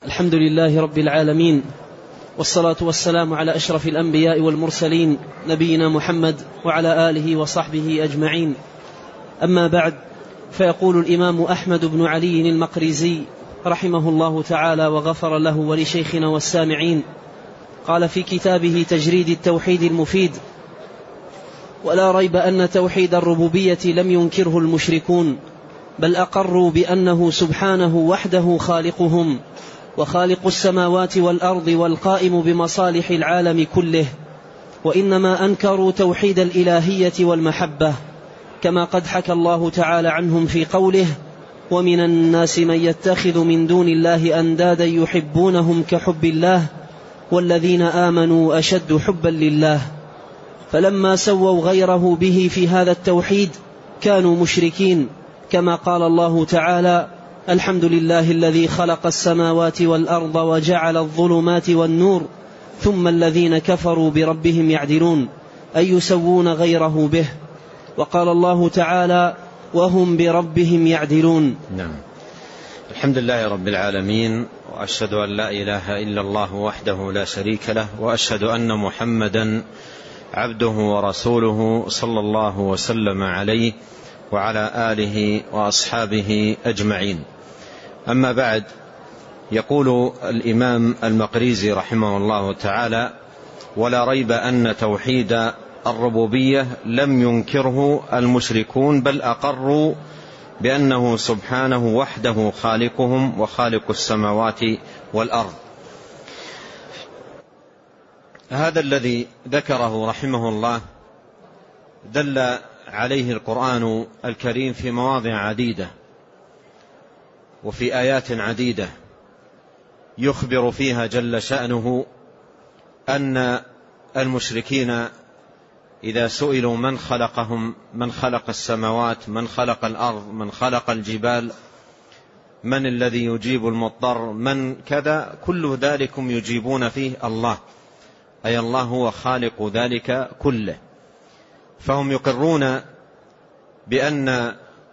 الحمد لله رب العالمين، والصلاة والسلام على أشرف الأنبياء والمرسلين نبينا محمد وعلى آله وصحبه أجمعين. أما بعد، فيقول الإمام أحمد بن علي المقريزي رحمه الله تعالى وغفر له ولشيخنا والسامعين، قال في كتابه تجريد التوحيد المفيد: ولا ريب أن توحيد الربوبية لم ينكره المشركون، بل أقروا بأنه سبحانه وحده خالقهم وخالق السماوات والأرض والقائم بمصالح العالم كله، وإنما أنكروا توحيد الإلهية والمحبة، كما قد حكى الله تعالى عنهم في قوله: ومن الناس من يتخذ من دون الله أندادا يحبونهم كحب الله والذين آمنوا أشد حبا لله. فلما سووا غيره به في هذا التوحيد كانوا مشركين، كما قال الله تعالى: الحمد لله الذي خلق السماوات والأرض وجعل الظلمات والنور ثم الذين كفروا بربهم يعدلون، أي يسوون غيره به. وقال الله تعالى: وهم بربهم يعدلون. نعم. الحمد لله رب العالمين، وأشهد أن لا إله إلا الله وحده لا شريك له، وأشهد أن محمدا عبده ورسوله صلى الله وسلم عليه وعلى آله وأصحابه أجمعين. أما بعد، يقول الإمام المقريزي رحمه الله تعالى: ولا ريب أن توحيد الربوبية لم ينكره المشركون، بل أقروا بأنه سبحانه وحده خالقهم وخالق السماوات والأرض. هذا الذي ذكره رحمه الله دل عليه القرآن الكريم في مواضع عديدة وفي آيات عديدة، يخبر فيها جل شأنه أن المشركين إذا سئلوا من خلقهم، من خلق السماوات، من خلق الأرض، من خلق الجبال، من الذي يجيب المضطر، من كذا، كل ذلكم يجيبون فيه الله، أي الله هو خالق ذلك كله. فهم يقرون بأن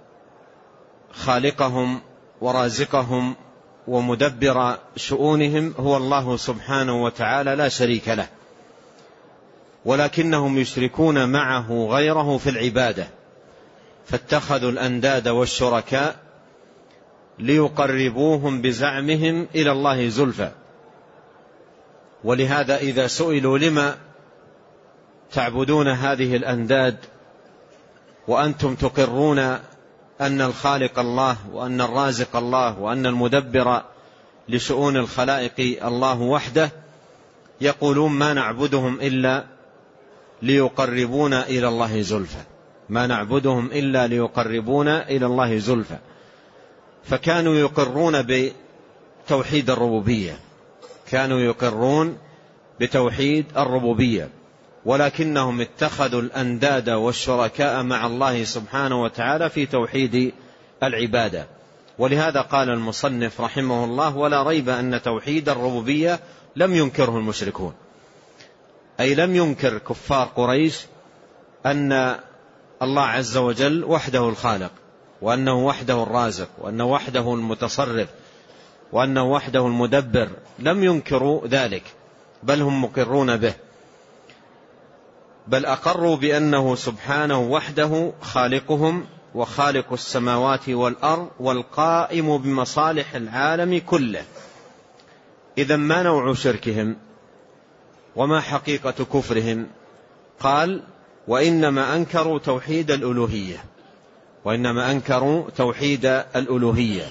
خالقهم ورازقهم ومدبر شؤونهم هو الله سبحانه وتعالى لا شريك له، ولكنهم يشركون معه غيره في العبادة، فاتخذوا الأنداد والشركاء ليقربوهم بزعمهم إلى الله زلفى. ولهذا إذا سئلوا: لما تعبدون هذه الأنداد وأنتم تقرون أن الخالق الله وأن الرازق الله وأن المدبر لشؤون الخلائق الله وحده، يقولون: ما نعبدهم إلا ليقربونا إلى الله زلفى، ما نعبدهم إلا ليقربونا إلى الله زلفى. فكانوا يقرون بتوحيد الربوبية، كانوا يقرون بتوحيد الربوبية، ولكنهم اتخذوا الأنداد والشركاء مع الله سبحانه وتعالى في توحيد العبادة. ولهذا قال المصنف رحمه الله: ولا ريب أن توحيد الربوبية لم ينكره المشركون، أي لم ينكر كفار قريش أن الله عز وجل وحده الخالق، وأنه وحده الرازق، وأنه وحده المتصرف، وأنه وحده المدبر، لم ينكروا ذلك، بل هم مقرون به، بل أقروا بأنه سبحانه وحده خالقهم وخالق السماوات والأرض والقائم بمصالح العالم كله. إذن ما نوع شركهم وما حقيقة كفرهم؟ قال: وإنما أنكروا توحيد الألوهية، وإنما أنكروا توحيد الألوهية.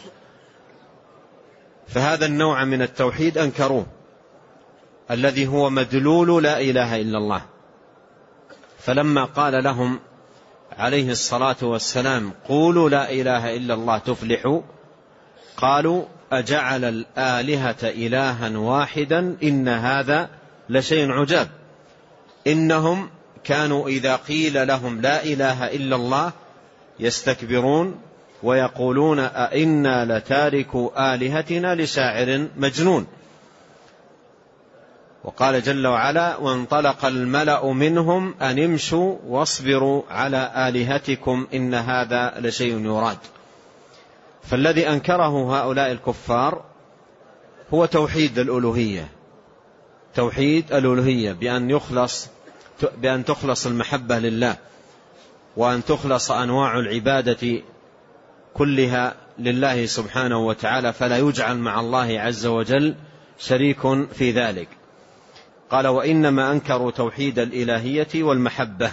فهذا النوع من التوحيد أنكروه، الذي هو مدلول لا إله إلا الله. فلما قال لهم عليه الصلاة والسلام: قولوا لا إله إلا الله تفلحوا، قالوا: أجعل الآلهة إلها واحدا إن هذا لشيء عجاب. إنهم كانوا إذا قيل لهم لا إله إلا الله يستكبرون ويقولون: أئنا لتاركوا آلهتنا لشاعر مجنون. وقال جل وعلا: وانطلق الملأ منهم أن امشوا واصبروا على آلهتكم إن هذا لشيء يراد. فالذي أنكره هؤلاء الكفار هو توحيد الألوهية، توحيد الألوهية بأن تخلص المحبة لله، وأن تخلص أنواع العبادة كلها لله سبحانه وتعالى، فلا يجعل مع الله عز وجل شريك في ذلك. قال: وإنما أنكروا توحيد الإلهية والمحبة،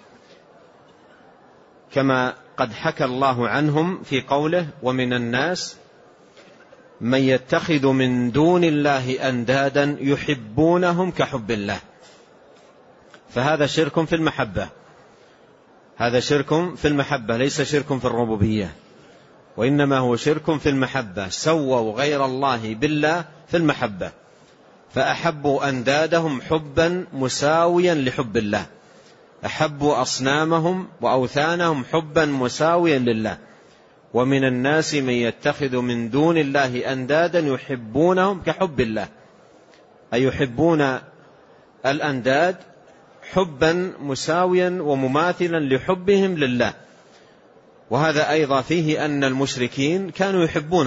كما قد حكى الله عنهم في قوله: ومن الناس من يتخذ من دون الله أندادا يحبونهم كحب الله. فهذا شرك في المحبة، هذا شرك في المحبة، ليس شرك في الربوبية، وإنما هو شرك في المحبة. سووا غير الله بالله في المحبة، فأحبوا أندادهم حبا مساويا لحب الله، أحبوا أصنامهم وأوثانهم حبا مساويا لله. ومن الناس من يتخذ من دون الله أندادا يحبونهم كحب الله، أي يحبون الأنداد حبا مساويا ومماثلا لحبهم لله. وهذا أيضا فيه أن المشركين كانوا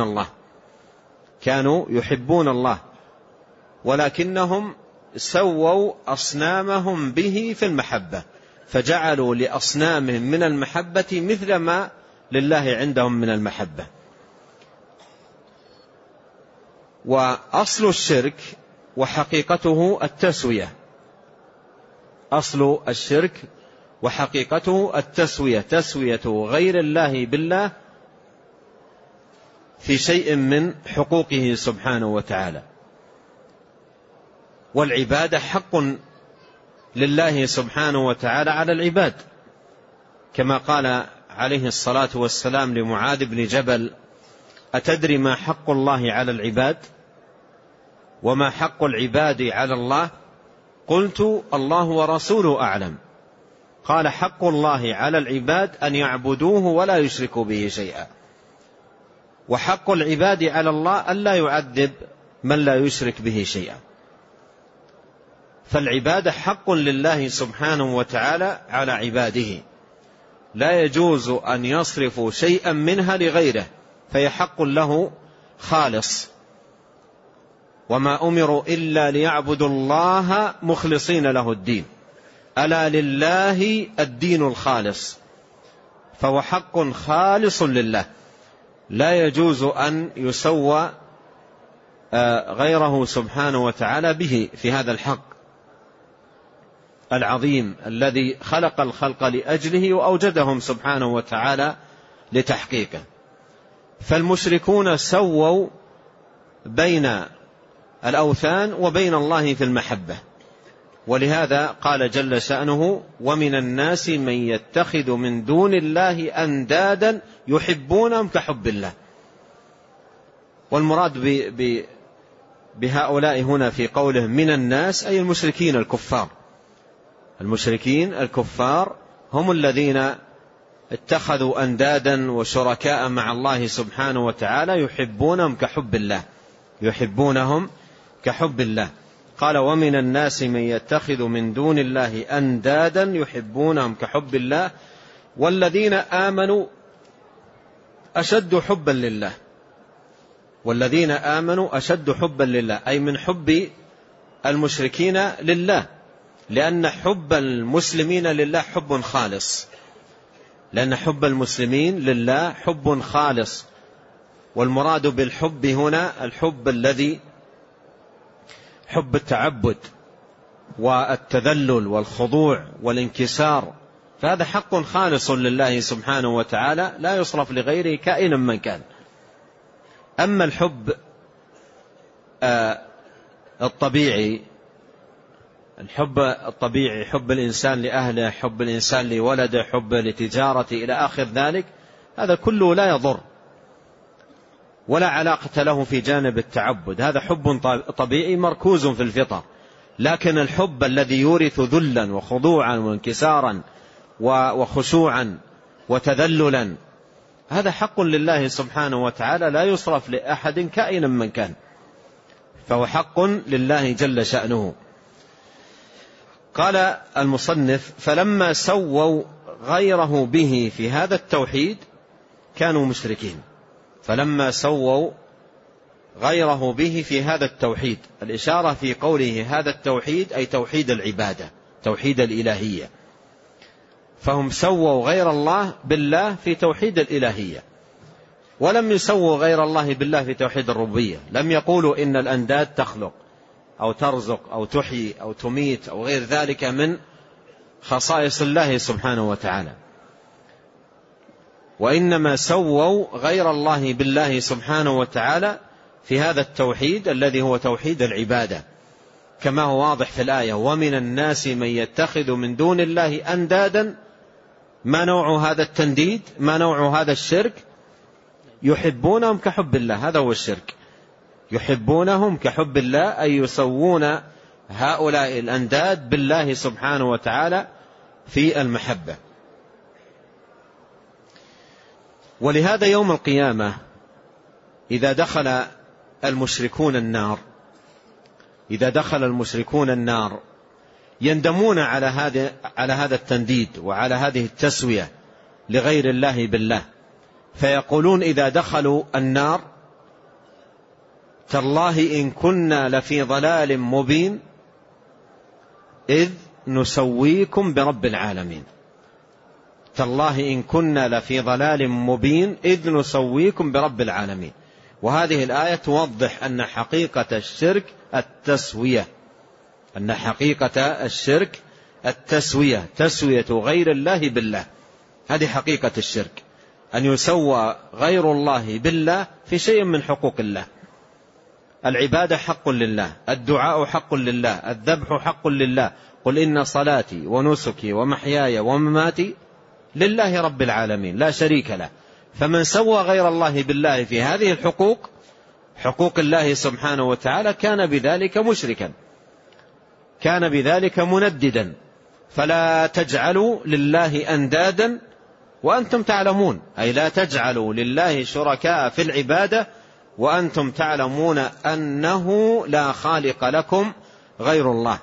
يحبون الله، ولكنهم سووا أصنامهم به في المحبة، فجعلوا لأصنامهم من المحبة مثل ما لله عندهم من المحبة. وأصل الشرك وحقيقته التسوية، أصل الشرك وحقيقته التسوية، تسوية غير الله بالله في شيء من حقوقه سبحانه وتعالى. والعبادة حق لله سبحانه وتعالى على العباد، كما قال عليه الصلاة والسلام لمعاذ بن جبل: أتدري ما حق الله على العباد وما حق العباد على الله؟ قلت: الله ورسوله أعلم. قال: حق الله على العباد أن يعبدوه ولا يشركوا به شيئا، وحق العباد على الله ألا يعذب من لا يشرك به شيئا. فالعبادة حق لله سبحانه وتعالى على عباده، لا يجوز أن يصرفوا شيئا منها لغيره، فهي حق له خالص. وما أمروا إلا ليعبدوا الله مخلصين له الدين، ألا لله الدين الخالص، فهو حق خالص لله، لا يجوز أن يسوى غيره سبحانه وتعالى به في هذا الحق العظيم الذي خلق الخلق لأجله وأوجدهم سبحانه وتعالى لتحقيقه. فالمشركون سووا بين الأوثان وبين الله في المحبة، ولهذا قال جل شأنه: ومن الناس من يتخذ من دون الله أندادا يحبونهم كحب الله. والمراد بهؤلاء هنا في قوله من الناس أي المشركين الكفار. المشركين الكفار هم الذين اتخذوا أندادا وشركاء مع الله سبحانه وتعالى يحبونهم كحب الله، يحبونهم كحب الله. قال: ومن الناس من يتخذ من دون الله أندادا يحبونهم كحب الله والذين آمنوا أشد حبا لله. والذين آمنوا أشد حبا لله، أي من حب المشركين لله، لأن حب المسلمين لله حب خالص، لأن حب المسلمين لله حب خالص. والمراد بالحب هنا الحب الذي حب التعبد والتذلل والخضوع والانكسار، فهذا حق خالص لله سبحانه وتعالى لا يصرف لغيره كائنا من كان. أما الحب الطبيعي، الحب الطبيعي، حب الإنسان لأهله، حب الإنسان لولده، حب لتجارته إلى آخر ذلك، هذا كله لا يضر ولا علاقة له في جانب التعبد، هذا حب طبيعي مركوز في الفطر. لكن الحب الذي يورث ذلا وخضوعا وانكسارا وخشوعا وتذللا، هذا حق لله سبحانه وتعالى لا يصرف لأحد كائنا من كان، فهو حق لله جل شأنه. قال المصنف: فلما سووا غيره به في هذا التوحيد كانوا مشركين. فلما سووا غيره به في هذا التوحيد. الإشارة في قوله هذا التوحيد أي توحيد العبادة، توحيد الإلهية. فهم سووا غير الله بالله في توحيد الإلهية، ولم يسووا غير الله بالله في توحيد الربوبية. لم يقولوا إن الأنداد تخلق أو ترزق أو تحيي أو تميت أو غير ذلك من خصائص الله سبحانه وتعالى، وإنما سووا غير الله بالله سبحانه وتعالى في هذا التوحيد الذي هو توحيد العبادة، كما هو واضح في الآية: ومن الناس من يتخذ من دون الله أندادا. ما نوع هذا التنديد؟ ما نوع هذا الشرك؟ يحبونهم كحب الله، هذا هو الشرك. يحبونهم كحب الله، أي يسوون هؤلاء الأنداد بالله سبحانه وتعالى في المحبة. ولهذا يوم القيامة إذا دخل المشركون النار يندمون على هذا التنديد وعلى هذه التسوية لغير الله بالله، فيقولون إذا دخلوا النار: تالله إن كنا لفي ضلال مبين إذ نسويكم برب العالمين. تالله إن كنا لفي ضلال مبين إذ نسويكم برب العالمين. وهذه الآية توضح أن حقيقة الشرك التسوية، تسوية غير الله بالله. هذه حقيقة الشرك، أن يسوى غير الله بالله في شيء من حقوق الله. العبادة حق لله، الدعاء حق لله، الذبح حق لله. قل إن صلاتي ونسكي ومحياي ومماتي لله رب العالمين لا شريك له. فمن سوى غير الله بالله في هذه الحقوق، حقوق الله سبحانه وتعالى، كان بذلك مشركا، كان بذلك منددا. فلا تجعلوا لله أندادا وأنتم تعلمون، أي لا تجعلوا لله شركاء في العبادة وأنتم تعلمون أنه لا خالق لكم غير الله.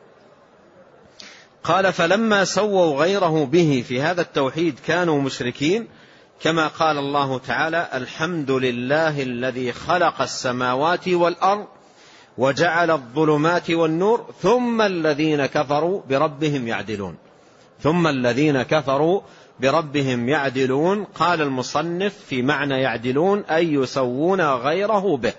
قال: فلما سووا غيره به في هذا التوحيد كانوا مشركين، كما قال الله تعالى: الحمد لله الذي خلق السماوات والأرض وجعل الظلمات والنور ثم الذين كفروا بربهم يعدلون. قال المصنف في معنى يعدلون أي يسوون غيره به.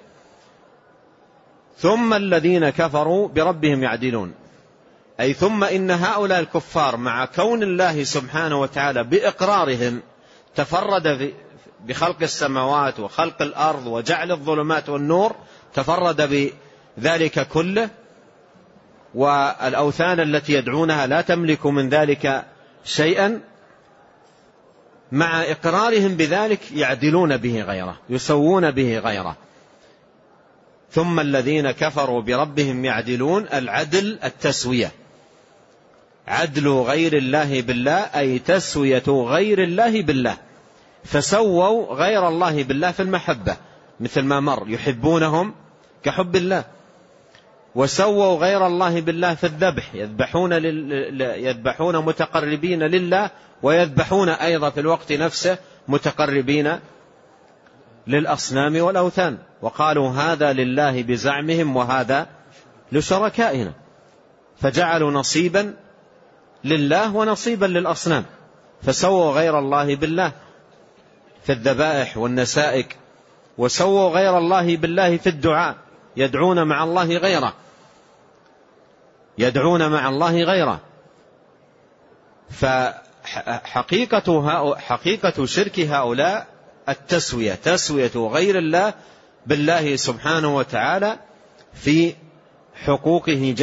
ثم الذين كفروا بربهم يعدلون، أي ثم إن هؤلاء الكفار مع كون الله سبحانه وتعالى بإقرارهم تفرد بخلق السماوات وخلق الأرض وجعل الظلمات والنور، تفرد بذلك كله، والأوثان التي يدعونها لا تملك من ذلك شيئا، مع إقرارهم بذلك يعدلون به غيره، يسوون به غيره. ثم الذين كفروا بربهم يعدلون، العدل التسوية، عدل غير الله بالله أي تسوية غير الله بالله. فسووا غير الله بالله في المحبة مثل ما مر، يحبونهم كحب الله. وسووا غير الله بالله في الذبح، يذبحون متقربين لله، ويذبحون أيضا في الوقت نفسه متقربين للأصنام والأوثان. وقالوا هذا لله بزعمهم وهذا لشركائنا، فجعلوا نصيبا لله ونصيبا للأصنام. فسووا غير الله بالله في الذبائح والنسائك، وسووا غير الله بالله في الدعاء، يدعون مع الله غيره. فحقيقة شرك هؤلاء التسوية، تسوية غير الله بالله سبحانه وتعالى في حقوقه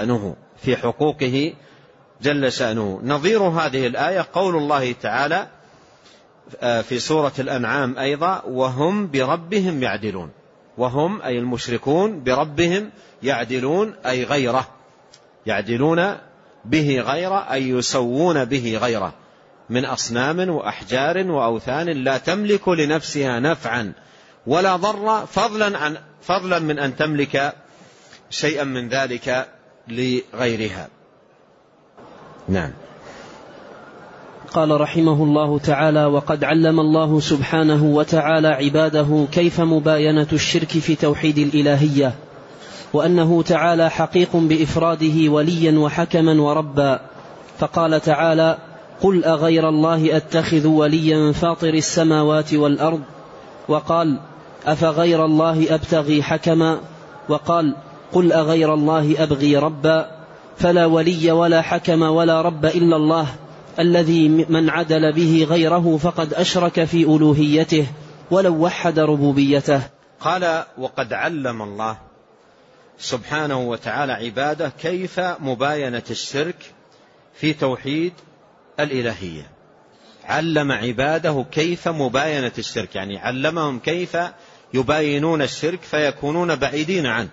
جل شأنه. نظير هذه الآية قول الله تعالى في سورة الأنعام أيضا: وهم بربهم يعدلون. وهم أي المشركون بربهم يعدلون أي غيره، يعدلون به غيره أي يسوون به غيره من أصنام وأحجار وأوثان لا تملك لنفسها نفعا ولا ضرا فضلا من أن تملك شيئا من ذلك لغيرها. نعم. قال رحمه الله تعالى: وقد علم الله سبحانه وتعالى عباده كيف مباينة الشرك في توحيد الإلهية، وأنه تعالى حقيق بإفراده وليا وحكما وربا، فقال تعالى: قل أغير الله أتخذ وليا فاطر السماوات والأرض، وقال: أفغير الله أبتغي حكما، وقال: قل أغير الله أبغي ربا، فلا ولي ولا حكم ولا رب إلا الله، الذي من عدل به غيره فقد أشرك في ألوهيته ولو وحد ربوبيته. قال: وقد علم الله سبحانه وتعالى عباده كيف مباينة الشرك في توحيد الإلهية. علم عباده كيف مباينة الشرك، يعني علمهم كيف يباينون الشرك فيكونون بعيدين عنه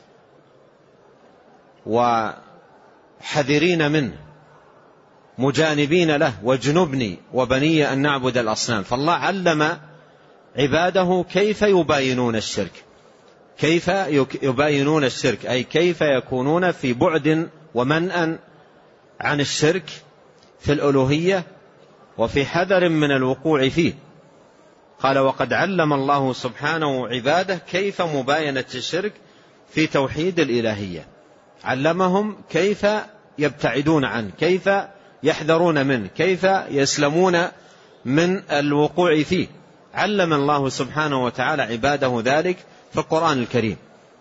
وحذرين منه، مجانبين له، واجنبني وبني أن نعبد الأصنام. فالله علم عباده كيف يباينون الشرك، كيف يباينون الشرك، أي كيف يكونون في بعد ومنأ عن الشرك في الألوهية وفي حذر من الوقوع فيه. قال: وقد علم الله سبحانه عباده كيف مباينة الشرك في توحيد الإلهية. علمهم كيف يبتعدون عنه، كيف يحذرون منه، كيف يسلمون من الوقوع فيه. علم الله سبحانه وتعالى عباده ذلك في القرآن الكريم،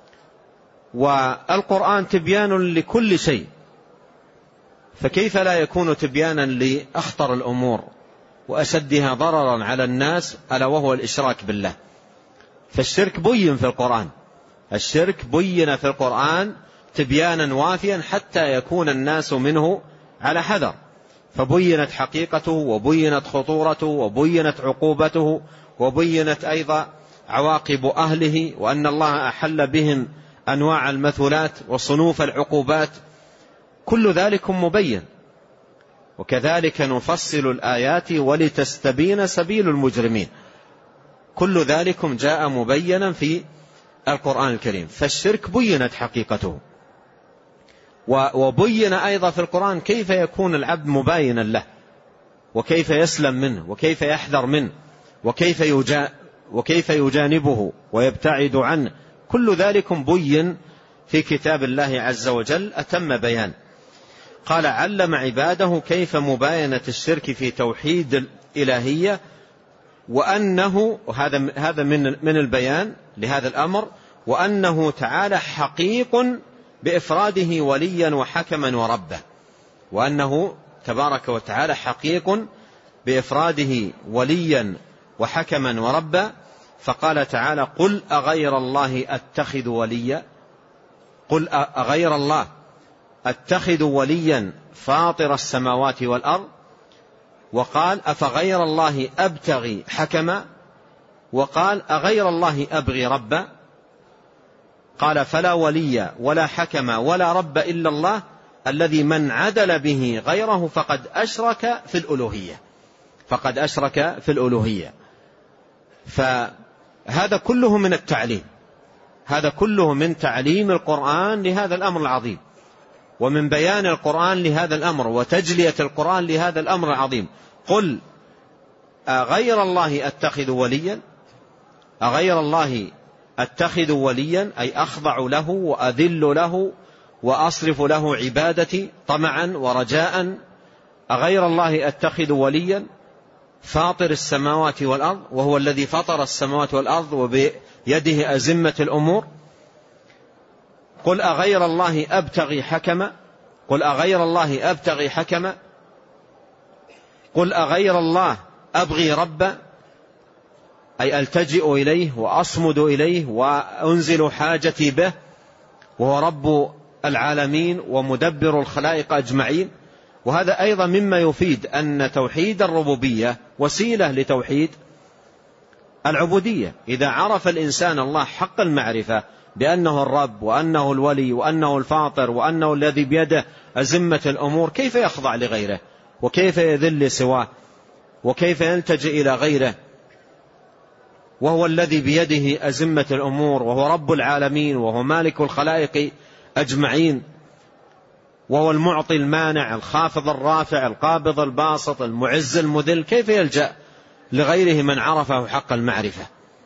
والقرآن تبيان لكل شيء، فكيف لا يكون تبيانا لأخطر الأمور وأشدها ضررا على الناس، ألا وهو الإشراك بالله. فالشرك بين في القرآن، الشرك بين في القرآن تبيانا وافيا حتى يكون الناس منه على حذر، فبينت حقيقته وبينت خطورته وبينت عقوبته وبينت أيضا عواقب أهله، وأن الله أحل بهم أنواع المثلات وصنوف العقوبات، كل ذلك مبين. وكذلك نفصل الآيات ولتستبين سبيل المجرمين، كل ذلك جاء مبينا في القرآن الكريم. فالشرك بينت حقيقته، وبين أيضا في القرآن كيف يكون العبد مباينا له، وكيف يسلم منه، وكيف يحذر منه، وكيف يجانبه ويبتعد عنه. كل ذلك بين في كتاب الله عز وجل أتم بيان. قال: علم عباده كيف مباينة الشرك في توحيد الإلهية، وأنه هذا من البيان لهذا الأمر، وأنه تعالى حقيق بإفراده وليا وحكما وربا، وأنه تبارك وتعالى حقيق بإفراده وليا وحكما وربا. فقال تعالى: قل أغير الله أتخذ وليا، قل أغير الله أتخذ وليا فاطر السماوات والأرض، وقال: أفغير الله أبتغي حكما، وقال: أغير الله أبغي ربا. قال: فلا ولي ولا حكم ولا رب إلا الله، الذي من عدل به غيره فقد أشرك في الألوهية، فقد أشرك في الألوهية. فهذا كله من التعليم، هذا كله من تعليم القرآن لهذا الأمر العظيم، ومن بيان القرآن لهذا الأمر، وتجلية القرآن لهذا الأمر العظيم. قل أغير الله أتخذ وليا، أغير الله أتخذ وليا أي أخضع له وأذل له وأصرف له عبادتي طمعا ورجاء. أغير الله أتخذ وليا فاطر السماوات والأرض، وهو الذي فطر السماوات والأرض وبيده أزمة الأمور. قل أغير الله أبتغي حكما، قل أغير الله أبتغي حكما، قل أغير الله أبغي ربا، أي ألتجئ إليه وأصمد إليه وأنزل حاجتي به، وهو رب العالمين ومدبر الخلائق أجمعين. وهذا أيضا مما يفيد أن توحيد الربوبية وسيلة لتوحيد العبودية. إذا عرف الإنسان الله حق المعرفة بأنه الرب وأنه الولي وأنه الفاطر وأنه الذي بيده أزمة الأمور، كيف يخضع لغيره، وكيف يذل سواه، وكيف يلتجئ إلى غيره، وهو الذي بيده أزمة الأمور، وهو رب العالمين، وهو مالك الخلائق أجمعين. وهو المعطي المانع الخافض الرافع القابض الباسط المعز المذل، كيف يلجأ لغيره من عرفه حق المعرفة؟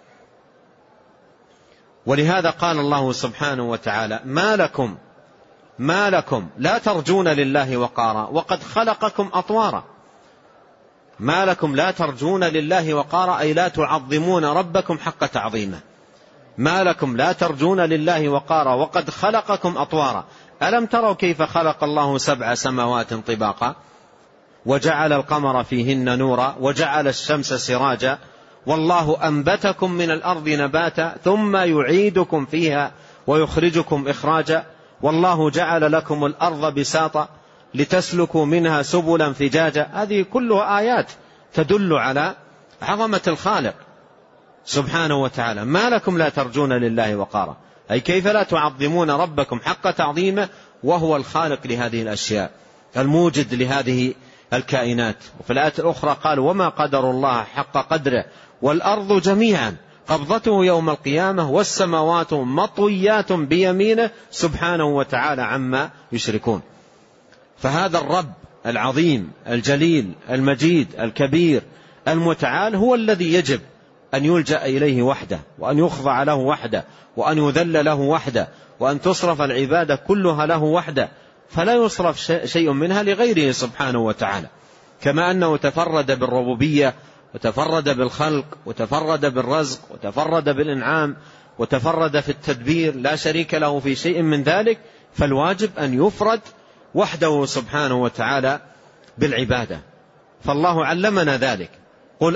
ولهذا قال الله سبحانه وتعالى: ما لكم لا ترجون لله وقارا وقد خلقكم أطوارا. ما لكم لا ترجون لله وقارا أي لا تعظمون ربكم حق تعظيمه. ما لكم لا ترجون لله وقارا وقد خلقكم أطوارا. ألم تروا كيف خلق الله 7 سماوات طباقا وجعل القمر فيهن نورا وجعل الشمس سراجا والله أنبتكم من الأرض نباتا ثم يعيدكم فيها ويخرجكم إخراجا والله جعل لكم الأرض بساطا لتسلكوا منها سبلا فجاجا. هذه كلها آيات تدل على عظمة الخالق سبحانه وتعالى. ما لكم لا ترجون لله وقارا أي كيف لا تعظمون ربكم حق تعظيمه وهو الخالق لهذه الأشياء الموجد لهذه الكائنات. وفي الآية الأخرى قال: وما قدر الله حق قدره والأرض جميعا قبضته يوم القيامة والسماوات مطويات بيمينه سبحانه وتعالى عما يشركون. فهذا الرب العظيم الجليل المجيد الكبير المتعال هو الذي يجب أن يلجأ إليه وحده وأن يخضع له وحده وأن يذل له وحده وأن تصرف العبادة كلها له وحده، فلا يصرف شيء منها لغيره سبحانه وتعالى. كما أنه تفرد بالربوبية وتفرد بالخلق وتفرد بالرزق وتفرد بالإنعام وتفرد في التدبير، لا شريك له في شيء من ذلك، فالواجب أن يفرد وحده سبحانه وتعالى بالعبادة. فالله علمنا ذلك: قل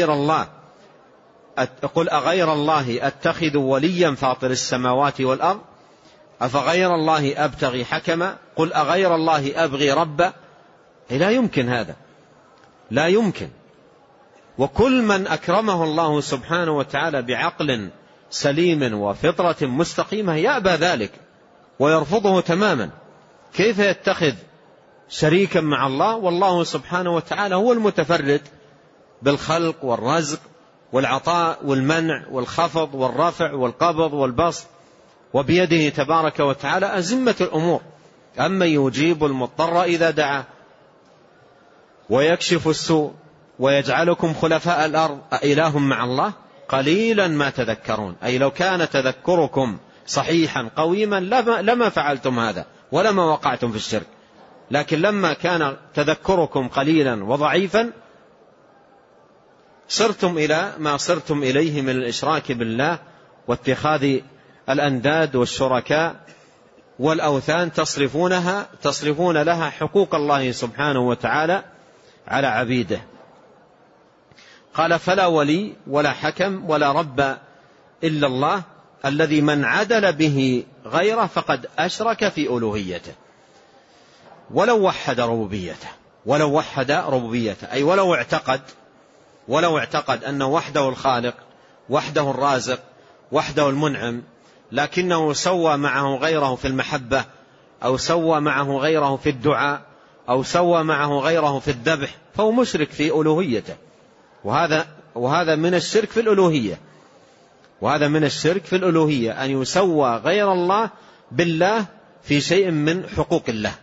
أغير الله أتخذ وليا فاطر السماوات والأرض أفغير الله أبتغي حكما قل أغير الله أبغي ربا. لا يمكن هذا، لا يمكن. وكل من أكرمه الله سبحانه وتعالى بعقل سليم وفطرة مستقيمة يأبى ذلك ويرفضه تماما. كيف يتخذ شريكا مع الله والله سبحانه وتعالى هو المتفرد بالخلق والرزق والعطاء والمنع والخفض والرفع والقبض والبسط، وبيده تبارك وتعالى أزمة الأمور. أما يجيب المضطر إذا دعا ويكشف السوء ويجعلكم خلفاء الأرض أإله مع الله قليلا ما تذكرون. أي لو كان تذكركم صحيحا قويما لما فعلتم هذا ولما وقعتم في الشرك، لكن لما كان تذكركم قليلا وضعيفا صرتم إلى ما صرتم إليه من الإشراك بالله واتخاذ الأنداد والشركاء والأوثان تصرفون لها حقوق الله سبحانه وتعالى على عبيده. قال: فلا ولي ولا حكم ولا رب إلا الله الذي من عدل به غيره فقد أشرك في ألوهيته. ولو وحد ربوبيته أي ولو اعتقد أنه وحده الخالق وحده الرازق وحده المنعم، لكنه سوى معه غيره في المحبة أو سوى معه غيره في الدعاء أو سوى معه غيره في الذبح، فهو مشرك في ألوهيته. وهذا من الشرك في الألوهية، أن يسوى غير الله بالله في شيء من حقوق الله.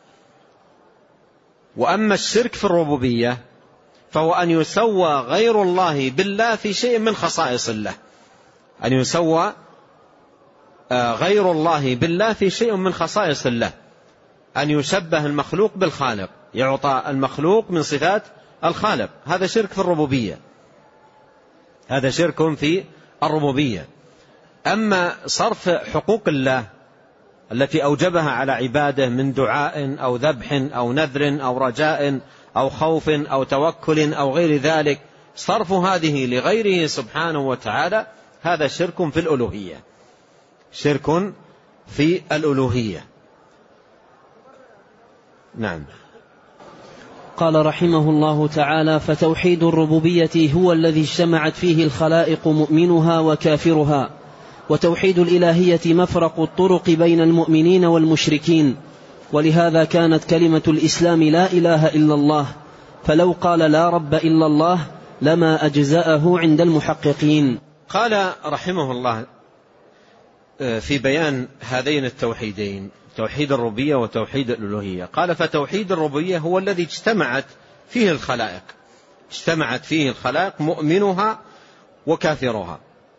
وأما الشرك في الربوبية فهو أن يسوى غير الله بالله في شيء من خصائص الله، أن يسوى غير الله بالله في شيء من خصائص الله، أن يشبه المخلوق بالخالق، يعطى المخلوق من صفات الخالق. هذا شرك في الربوبية. أما صرف حقوق الله التي أوجبها على عباده من دعاء أو ذبح أو نذر أو رجاء أو خوف أو توكل أو غير ذلك، صرف هذه لغيره سبحانه وتعالى، هذا شرك في الألوهية. نعم. قال رحمه الله تعالى: فتوحيد الربوبية هو الذي اجتمعت فيه الخلائق مؤمنها وكافرها، وتوحيد الإلهية مفرق الطرق بين المؤمنين والمشركين، ولهذا كانت كلمة الإسلام لا إله إلا الله، فلو قال لا رب إلا الله لما أجزأه عند المحققين. قال رحمه الله في بيان هذين التوحيدين: توحيد الربوبية وتوحيد الألوهية. قال فتوحيد الربوبية هو الذي اجتمعت فيه الخلائق، اجتمعت فيه الخلائق مؤمنها وكافرها.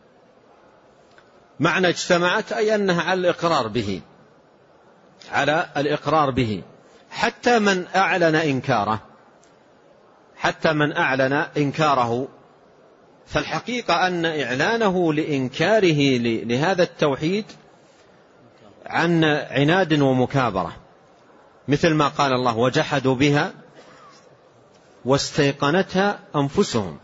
معنى اجتمعت أي أنها على الإقرار به، على الإقرار به، حتى من أعلن إنكاره، حتى من أعلن إنكاره. فالحقيقة أن إعلانه لإنكاره لهذا التوحيد عن عناد ومكابرة، مثل ما قال الله وجحدوا بها واستيقنتها أنفسهم.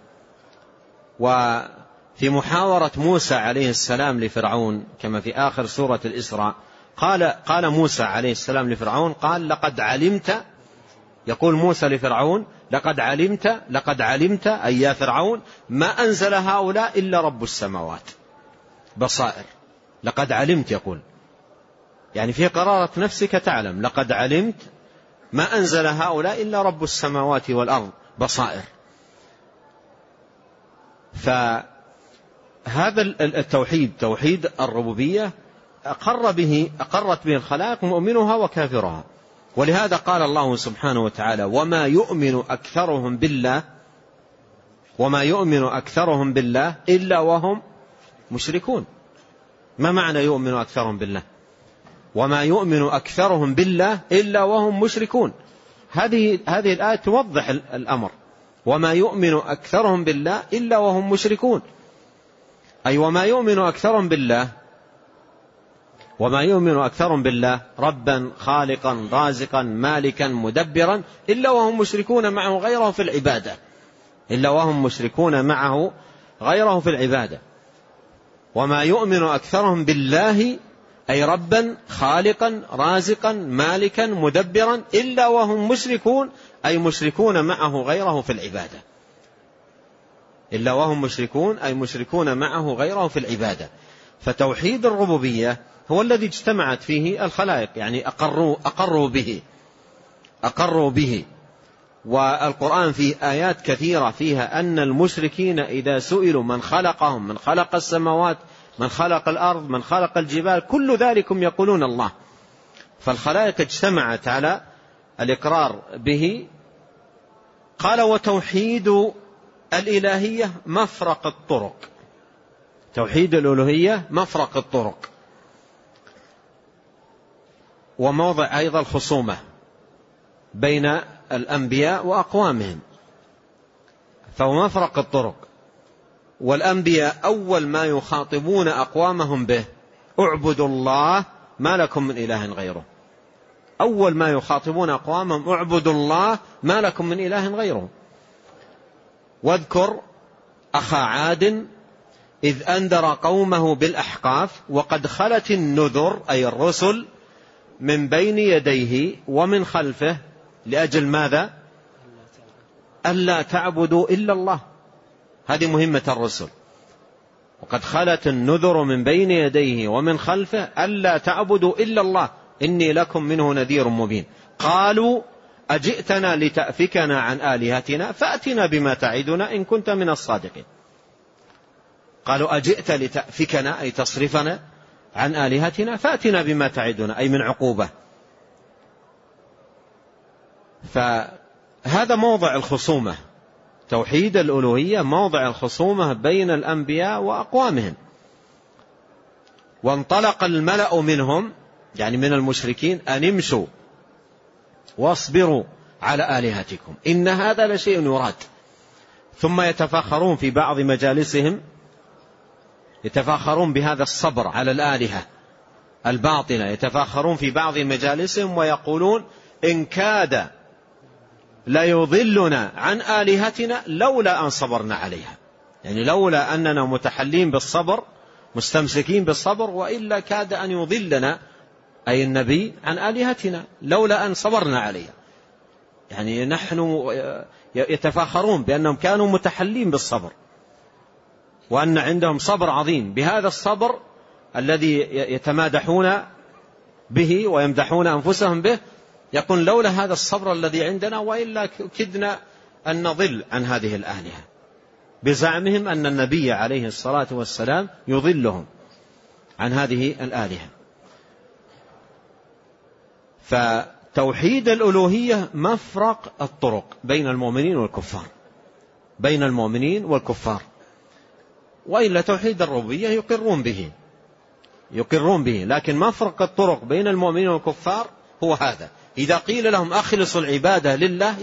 وفي محاورة موسى عليه السلام لفرعون كما في آخر سورة الإسراء قال موسى عليه السلام لفرعون قال لقد علمت، يقول موسى لفرعون لقد علمت أي يا فرعون ما أنزل هؤلاء إلا رب السماوات بصائر. لقد علمت يقول يعني في قرارة نفسك تعلم، لقد علمت ما أنزل هؤلاء إلا رب السماوات والأرض بصائر. فهذا التوحيد توحيد الربوبية أقرت به الخلائق مؤمنها وكافرها. ولهذا قال الله سبحانه وتعالى وما يؤمن أكثرهم بالله إلا وهم مشركون. ما معنى يؤمن أكثرهم بالله؟ وما يؤمن أكثرهم بالله إلا وهم مشركون. هذه الآية توضح الأمر. وما يؤمن أكثرهم بالله إلا وهم مشركون، أي وما يؤمن أكثرهم بالله ربا خالقا رازقا مالكا مدبرا إلا وهم مشركون معه غيره في العبادة، إلا وهم مشركون معه غيره في العبادة. وما يؤمن أكثرهم بالله أي ربا خالقا رازقا مالكا مدبرا إلا وهم مشركون، أي مشركون معه غيره في العبادة، إلا وهم مشركون أي مشركون معه غيره في العبادة. فتوحيد الربوبية هو الذي اجتمعت فيه الخلائق، يعني أقروا به. والقرآن فيه آيات كثيرة فيها أن المشركين إذا سئلوا من خلقهم، من خلق السماوات، من خلق الأرض، من خلق الجبال، كل ذلكم يقولون الله. فالخلائق اجتمعت على الإقرار به. قال وتوحيد الإلهية مفرق الطرق، توحيد الألوهية مفرق الطرق، وموضع أيضا الخصومة بين الأنبياء وأقوامهم، فهو مفرق الطرق. والأنبياء أول ما يخاطبون أقوامهم به اعبدوا الله ما لكم من إله غيره، أول ما يخاطبون أقوامهم اعبدوا الله ما لكم من إله غيره. واذكر أخا عاد إذ أنذر قومه بالأحقاف وقد خلت النذر أي الرسل من بين يديه ومن خلفه لأجل ماذا؟ ألا تعبدوا إلا الله. هذه مهمة الرسل. وقد خلت النذر من بين يديه ومن خلفه ألا تعبدوا إلا الله إني لكم منه نذير مبين. قالوا أجئتنا لتأفكنا عن آلهتنا فأتنا بما تعدنا إن كنت من الصادقين. قالوا أجئت لتأفكنا أي تصرفنا عن آلهتنا فأتنا بما تعدنا أي من عقوبة. فهذا موضع الخصومة، توحيد الألوهية موضع الخصومة بين الأنبياء وأقوامهم. وانطلق الملأ منهم يعني من المشركين أن امشوا واصبروا على آلهتكم إن هذا لشيء يراد. ثم يتفاخرون في بعض مجالسهم، يتفاخرون بهذا الصبر على الآلهة الباطلة، يتفاخرون في بعض مجالسهم ويقولون إن كاد لا يضلنا عن آلهتنا لولا أن صبرنا عليها، يعني لولا أننا متحلين بالصبر مستمسكين بالصبر وإلا كاد أن يضلنا أي النبي عن آلهتنا لولا أن صبرنا عليها. يعني نحن يتفاخرون بأنهم كانوا متحلين بالصبر وأن عندهم صبر عظيم. بهذا الصبر الذي يتمادحون به ويمدحون أنفسهم به يقول لولا هذا الصبر الذي عندنا وإلا كدنا أن نضل عن هذه الآلهة، بزعمهم أن النبي عليه الصلاة والسلام يضلهم عن هذه الآلهة. فتوحيد الألوهية مفرق الطرق بين المؤمنين والكفار، بين المؤمنين والكفار. وإلا توحيد الربوبية يقرون به، لكن مفرق الطرق بين المؤمنين والكفار هو هذا. إذا قيل لهم أخلصوا العبادة لله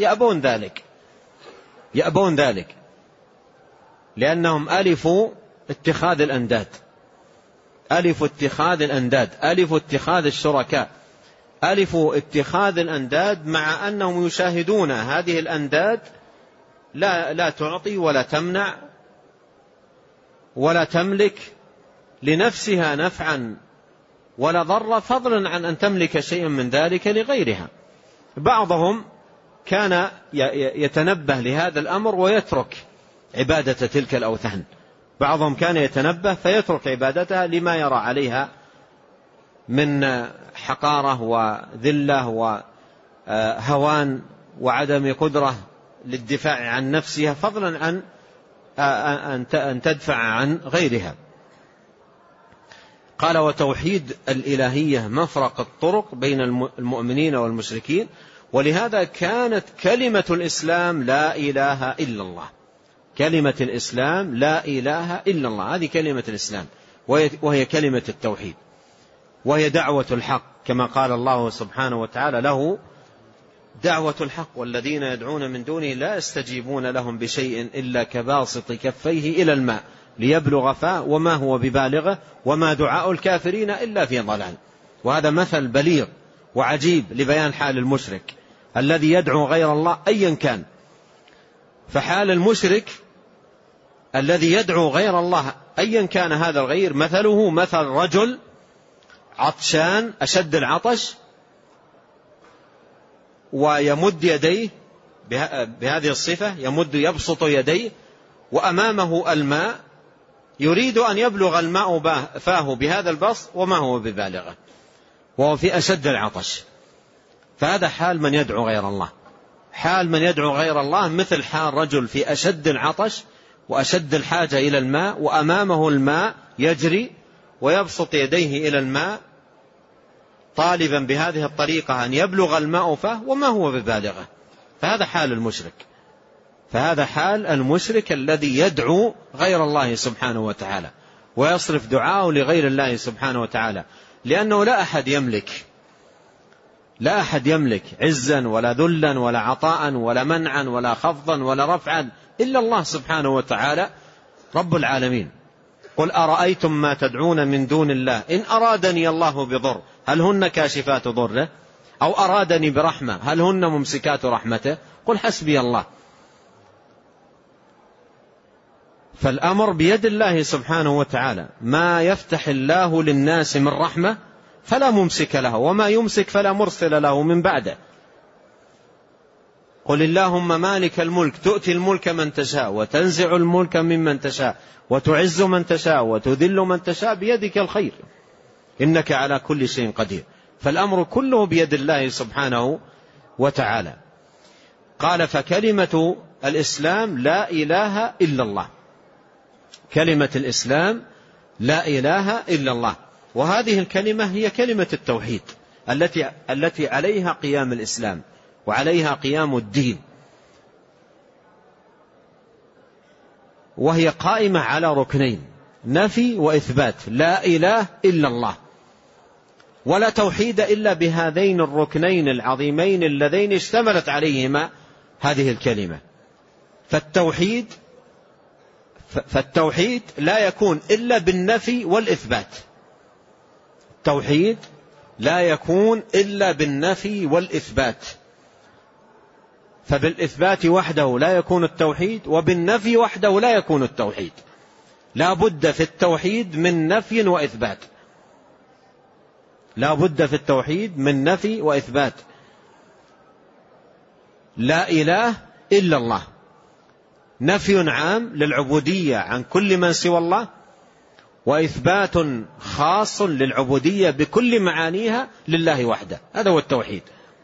يأبون ذلك، لأنهم ألفوا اتخاذ الأنداد، ألفوا اتخاذ الشركاء، ألفوا اتخاذ الأنداد، مع أنهم يشاهدون هذه الأنداد لا تعطي ولا تمنع ولا تملك لنفسها نفعا ولا ضر، فضلا عن أن تملك شيئا من ذلك لغيرها. بعضهم كان يتنبه لهذا الأمر ويترك عبادة تلك الأوثان، بعضهم كان يتنبه فيترك عبادتها لما يرى عليها من حقارة وذلة وهوان وعدم قدرة للدفاع عن نفسها، فضلا عن أن تدفع عن غيرها. قال: وتوحيد الإلهية مفرق الطرق بين المؤمنين والمشركين، ولهذا كانت كلمة الإسلام لا إله إلا الله. كلمة الإسلام لا إله إلا الله، هذه كلمة الإسلام، وهي كلمة التوحيد، وهي دعوة الحق، كما قال الله سبحانه وتعالى: له دعوة الحق والذين يدعون من دونه لا يستجيبون لهم بشيء إلا كباسط كفيه إلى الماء ليبلغ فاه وما هو ببالغه وما دعاء الكافرين إلا في ضلال. وهذا مثل بليغ وعجيب لبيان حال المشرك الذي يدعو غير الله أيا كان. فحال المشرك الذي يدعو غير الله أيا كان هذا الغير مثله مثل رجل عطشان أشد العطش، ويمد يديه بهذه الصفة، يبسط يديه وأمامه الماء، يريد أن يبلغ الماء فاه بهذا البسط وما هو ببالغه، وهو في أشد العطش. فهذا حال من يدعو غير الله. حال من يدعو غير الله مثل حال رجل في أشد العطش وأشد الحاجة إلى الماء، وأمامه الماء يجري ويبسط يديه إلى الماء طالبا بهذه الطريقة أن يبلغ الماء فاه وما هو ببالغه. فهذا حال المشرك، فهذا حال المشرك الذي يدعو غير الله سبحانه وتعالى ويصرف دعاءه لغير الله سبحانه وتعالى، لأنه لا أحد يملك عزا ولا ذلا ولا عطاء ولا منعا ولا خفضا ولا رفعا إلا الله سبحانه وتعالى رب العالمين. قل أرأيتم ما تدعون من دون الله إن أرادني الله بضر هل هن كاشفات ضره أو أرادني برحمة هل هن ممسكات رحمته قل حسبي الله. فالأمر بيد الله سبحانه وتعالى، ما يفتح الله للناس من رحمة فلا ممسك له، وما يمسك فلا مرسل له من بعده. قل اللهم مالك الملك تؤتي الملك من تشاء وتنزع الملك ممن تشاء وتعز من تشاء وتذل من تشاء بيدك الخير إنك على كل شيء قدير. فالأمر كله بيد الله سبحانه وتعالى. قال: فكلمة الإسلام لا إله إلا الله. كلمة الإسلام لا إله إلا الله، وهذه الكلمة هي كلمة التوحيد التي عليها قيام الإسلام وعليها قيام الدين، وهي قائمة على ركنين: نفي وإثبات. لا إله إلا الله، ولا توحيد إلا بهذين الركنين العظيمين اللذين اشتملت عليهما هذه الكلمة. فالتوحيد لا يكون إلا بالنفي والإثبات. التوحيد لا يكون إلا بالنفي والإثبات، فبالإثبات وحده لا يكون التوحيد، وبالنفي وحده لا يكون التوحيد. لا بد في التوحيد من نفي وإثبات، لا بد في التوحيد من نفي وإثبات. لا إله إلا الله نفي عام للعبودية عن كل من سوى الله، وإثبات خاص للعبودية بكل معانيها لله وحده. هذا هو التوحيد.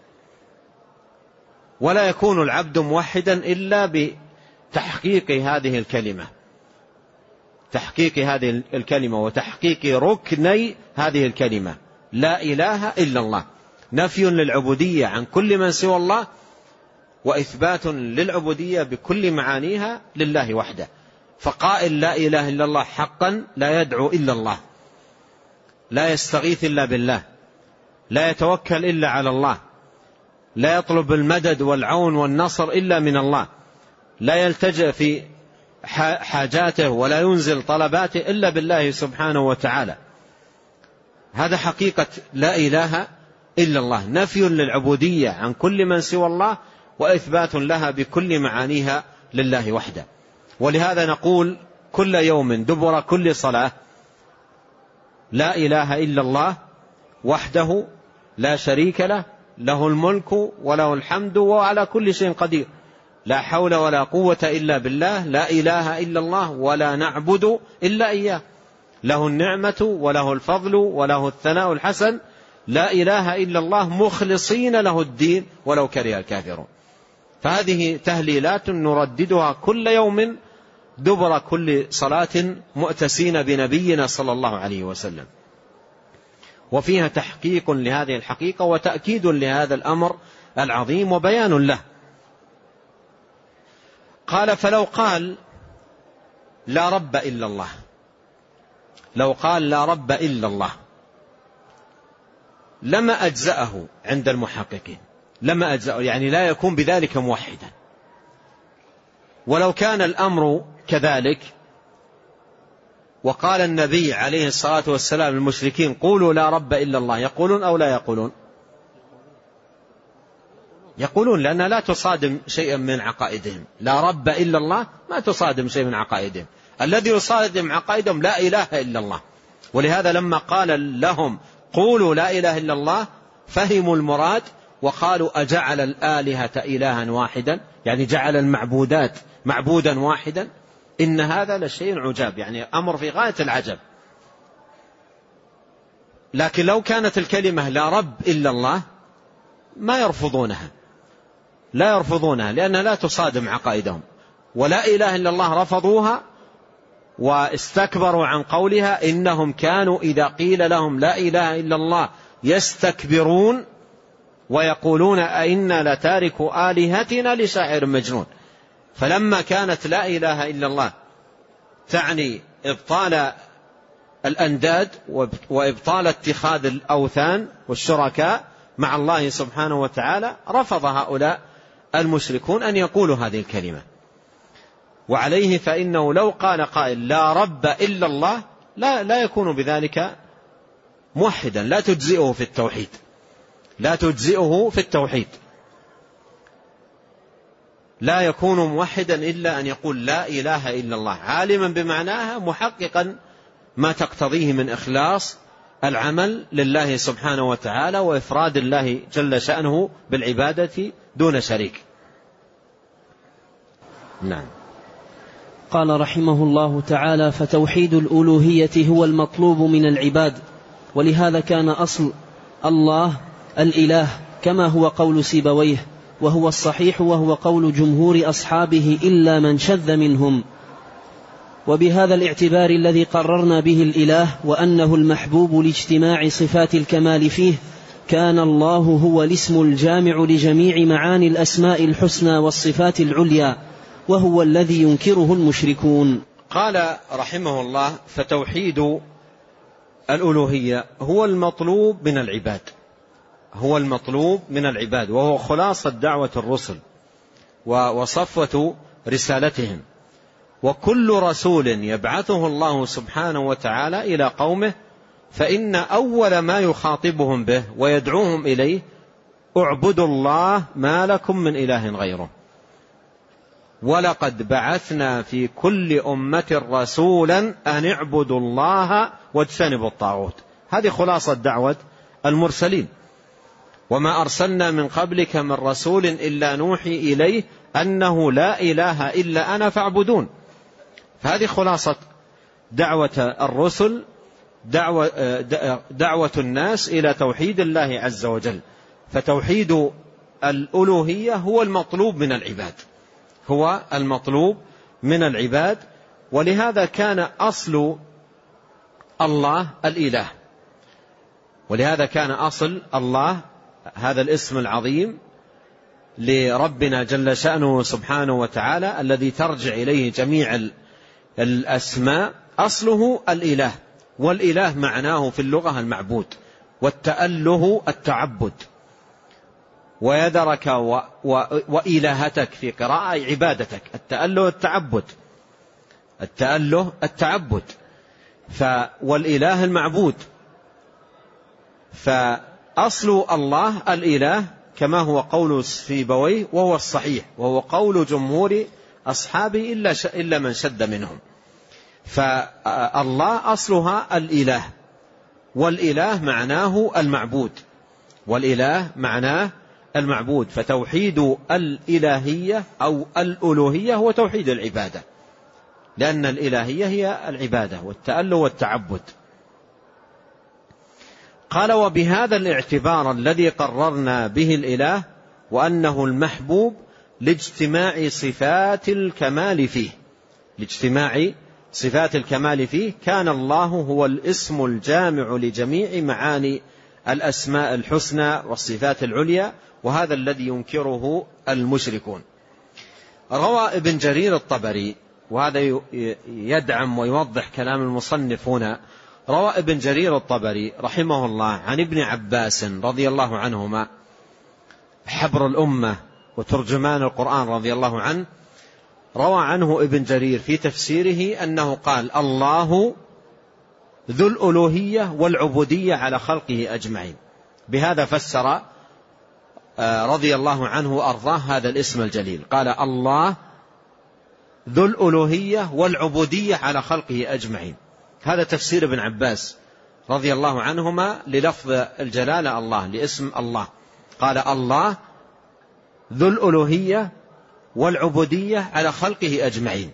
ولا يكون العبد موحدا إلا بتحقيق هذه الكلمة، تحقيق هذه الكلمة وتحقيق ركني هذه الكلمة: لا إله إلا الله. نفي للعبودية عن كل من سوى الله، وإثبات للعبودية بكل معانيها لله وحده. فقائل لا إله إلا الله حقا لا يدعو إلا الله، لا يستغيث إلا بالله، لا يتوكل إلا على الله، لا يطلب المدد والعون والنصر إلا من الله، لا يلتجئ في حاجاته ولا ينزل طلباته إلا بالله سبحانه وتعالى. هذا حقيقة لا إله إلا الله، نفي للعبودية عن كل من سوى الله، وإثبات لها بكل معانيها لله وحده. ولهذا نقول كل يوم دبر كل صلاة: لا إله إلا الله وحده لا شريك له، له الملك وله الحمد وهو على كل شيء قدير، لا حول ولا قوة إلا بالله، لا إله إلا الله ولا نعبد إلا إياه، له النعمة وله الفضل وله الثناء الحسن، لا إله إلا الله مخلصين له الدين ولو كره الكافرون. فهذه تهليلات نرددها كل يوم دبر كل صلاة مؤتسين بنبينا صلى الله عليه وسلم، وفيها تحقيق لهذه الحقيقة وتأكيد لهذا الأمر العظيم وبيان له. قال: فلو قال لا رب إلا الله، لو قال لا رب إلا الله لما أجزأه عند المحققين، لما أجزأه يعني لا يكون بذلك موحدا. ولو كان الأمر كذلك وقال النبي عليه الصلاة والسلام للمشركين: قولوا لا رب إلا الله، يقولون أو لا يقولون؟ يقولون، لأنها لا تصادم شيئا من عقائدهم. لا رب إلا الله ما تصادم شيء من عقائدهم، الذي يصادم عقائدهم لا إله إلا الله. ولهذا لما قال لهم قولوا لا إله إلا الله فهموا المراد وقالوا: أجعل الآلهة إلها واحدا، يعني جعل المعبودات معبودا واحدا، إن هذا لشيء عجاب، يعني أمر في غاية العجب. لكن لو كانت الكلمة لا رب إلا الله ما يرفضونها، لا يرفضونها، لأنها لا تصادم عقائدهم. ولا إله إلا الله رفضوها واستكبروا عن قولها، إنهم كانوا إذا قيل لهم لا إله إلا الله يستكبرون ويقولون أئنا لتاركوا آلهتنا لشاعر مجنون. فلما كانت لا إله إلا الله تعني إبطال الأنداد وإبطال اتخاذ الأوثان والشركاء مع الله سبحانه وتعالى، رفض هؤلاء المشركون أن يقولوا هذه الكلمة. وعليه فإنه لو قال قائل لا رب إلا الله لا يكون بذلك موحدا، لا تجزئه في التوحيد، لا تجزئه في التوحيد، لا يكون موحدا إلا أن يقول لا إله إلا الله، عالما بمعناها، محققا ما تقتضيه من إخلاص العمل لله سبحانه وتعالى وإفراد الله جل شأنه بالعبادة دون شريك. نعم. قال رحمه الله تعالى: فتوحيد الألوهية هو المطلوب من العباد، ولهذا كان أصل الله الإله كما هو قول سيبويه، وهو الصحيح وهو قول جمهور أصحابه إلا من شذ منهم. وبهذا الاعتبار الذي قررنا به الإله وأنه المحبوب لاجتماع صفات الكمال فيه، كان الله هو الاسم الجامع لجميع معاني الأسماء الحسنى والصفات العليا، وهو الذي ينكره المشركون. قال رحمه الله: فتوحيد الألوهية هو المطلوب من العباد، هو المطلوب من العباد، وهو خلاصة دعوة الرسل وصفوة رسالتهم. وكل رسول يبعثه الله سبحانه وتعالى إلى قومه فإن أول ما يخاطبهم به ويدعوهم إليه: اعبدوا الله ما لكم من إله غيره، ولقد بعثنا في كل أمة رسولا أن اعبدوا الله واجتنبوا الطاغوت. هذه خلاصة دعوة المرسلين: وما أرسلنا من قبلك من رسول إلا نوحي إليه أنه لا إله إلا أنا فاعبدون. فهذه خلاصة دعوة الرسل، دعوة الناس إلى توحيد الله عز وجل. فتوحيد الألوهية هو المطلوب من العباد، هو المطلوب من العباد. ولهذا كان أصل الله الإله، ولهذا كان أصل الله هذا الاسم العظيم لربنا جل شأنه سبحانه وتعالى الذي ترجع إليه جميع الأسماء أصله الإله، والإله معناه في اللغة المعبود، والتأله التعبد، ويدرك وإلهتك في قراءة عبادتك. التأله التعبد، التأله التعبد، والإله المعبود. فأصل الله الإله كما هو قول سيبويه، وهو الصحيح، وهو قول جمهور أصحابه إلا من شد منهم. فالله أصلها الإله، والإله معناه المعبود، والإله معناه المعبود. فتوحيد الإلهية أو الألوهية هو توحيد العبادة، لأن الإلهية هي العبادة والتأله والتعبد. قال: وبهذا الاعتبار الذي قررنا به الإله وأنه المحبوب لاجتماع صفات الكمال فيه، لاجتماع صفات الكمال فيه، كان الله هو الاسم الجامع لجميع معاني الأسماء الحسنى والصفات العليا، وهذا الذي ينكره المشركون. روى ابن جرير الطبري، وهذا يدعم ويوضح كلام المصنف هنا، روى ابن جرير الطبري رحمه الله عن ابن عباس رضي الله عنهما حبر الأمة وترجمان القرآن رضي الله عنه، روى عنه ابن جرير في تفسيره أنه قال: الله ذو الألوهية والعبودية على خلقه أجمعين. بهذا فسر رضي الله عنه وأرضاه هذا الاسم الجليل، قال: الله ذو الألوهية والعبودية على خلقه أجمعين. هذا تفسير ابن عباس رضي الله عنهما للفظ الجلالة الله، لاسم الله. قال: الله ذو الألوهية والعبودية على خلقه أجمعين.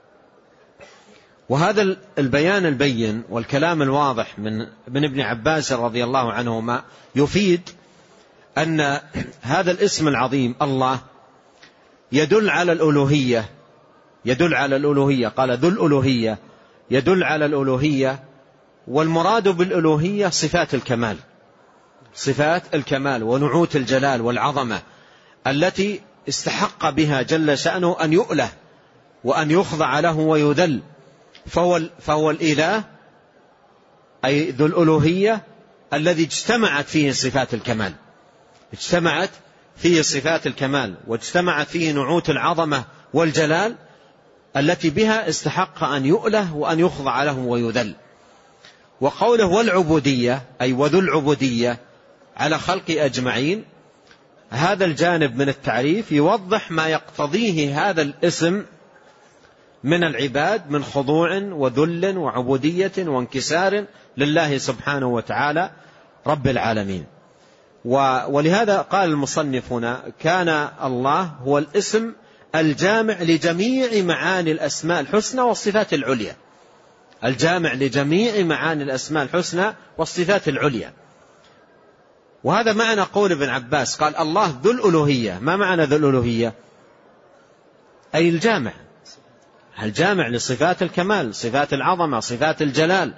وهذا البيان البين والكلام الواضح من ابن عباس رضي الله عنهما يفيد أن هذا الاسم العظيم الله يدل على الألوهية، يدل على الألوهية. قال: ذو الألوهية يدل على الألوهية، والمراد بالألوهية صفات الكمال، صفات الكمال ونعوت الجلال والعظمة التي استحق بها جل شأنه أن يؤله وأن يخضع له ويذل. فهو الإله أي ذو الألوهية الذي اجتمعت فيه صفات الكمال، اجتمعت فيه صفات الكمال، واجتمعت فيه نعوت العظمة والجلال التي بها استحق أن يؤله وأن يخضع له ويذل. وقوله والعبودية أي وذو العبودية على خلق أجمعين، هذا الجانب من التعريف يوضح ما يقتضيه هذا الاسم من العباد من خضوع وذل وعبودية وانكسار لله سبحانه وتعالى رب العالمين. ولهذا قال المصنف هنا: كان الله هو الاسم الجامع لجميع معاني الأسماء الحسنى والصفات العليا، الجامع لجميع معاني الأسماء الحسنى والصفات العليا. وهذا معنى قول ابن عباس، قال: الله ذو الألوهية. ما معنى ذو الألوهية؟ أي الجامع، الجامع لصفات الكمال، صفات العظمة، صفات الجلال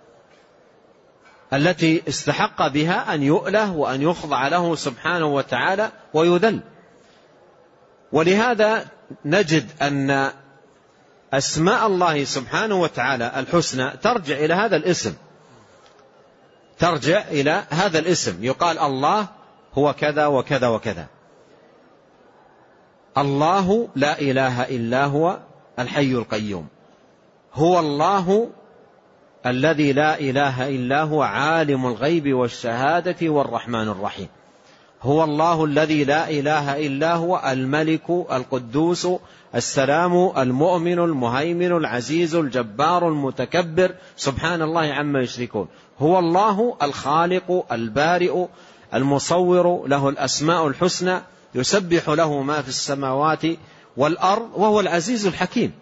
التي استحق بها أن يؤله وأن يخضع له سبحانه وتعالى ويذل. ولهذا نجد أن أسماء الله سبحانه وتعالى الحسنى ترجع إلى هذا الاسم، ترجع إلى هذا الاسم. يقال الله هو كذا وكذا وكذا. الله لا إله إلا هو الحي القيوم. هو الله الذي لا إله إلا هو عالم الغيب والشهادة والرحمن الرحيم. هو الله الذي لا إله إلا هو الملك القدوس السلام المؤمن المهيمن العزيز الجبار المتكبر سبحان الله عما يشركون. هو الله الخالق البارئ المصور، له الأسماء الحسنى، يسبح له ما في السماوات والأرض، وهو العزيز الحكيم.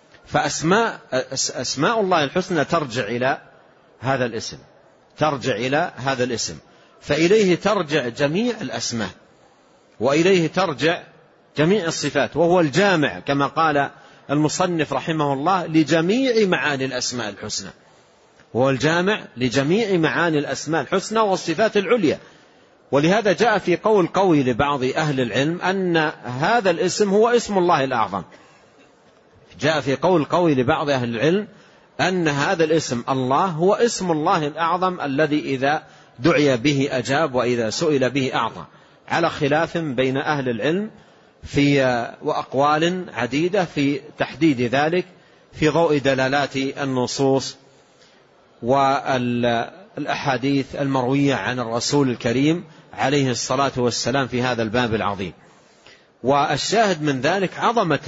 فأسماء الله الحسنى ترجع إلى هذا الاسم، ترجع إلى هذا الاسم، فإليه ترجع جميع الأسماء وإليه ترجع جميع الصفات، وهو الجامع كما قال المصنف رحمه الله لجميع معاني الأسماء الحسنى، وهو الجامع لجميع معاني الأسماء الحسنى والصفات العليا. ولهذا جاء في قول قوي لبعض أهل العلم أن هذا الاسم هو اسم الله الأعظم. جاء في قول قوي لبعض أهل العلم أن هذا الاسم الله هو اسم الله الأعظم الذي إذا دعي به أجاب وإذا سئل به أعطى، على خلاف بين أهل العلم وأقوال عديدة في تحديد ذلك في ضوء دلالات النصوص والأحاديث المروية عن الرسول الكريم عليه الصلاة والسلام في هذا الباب العظيم. والشاهد من ذلك عظمة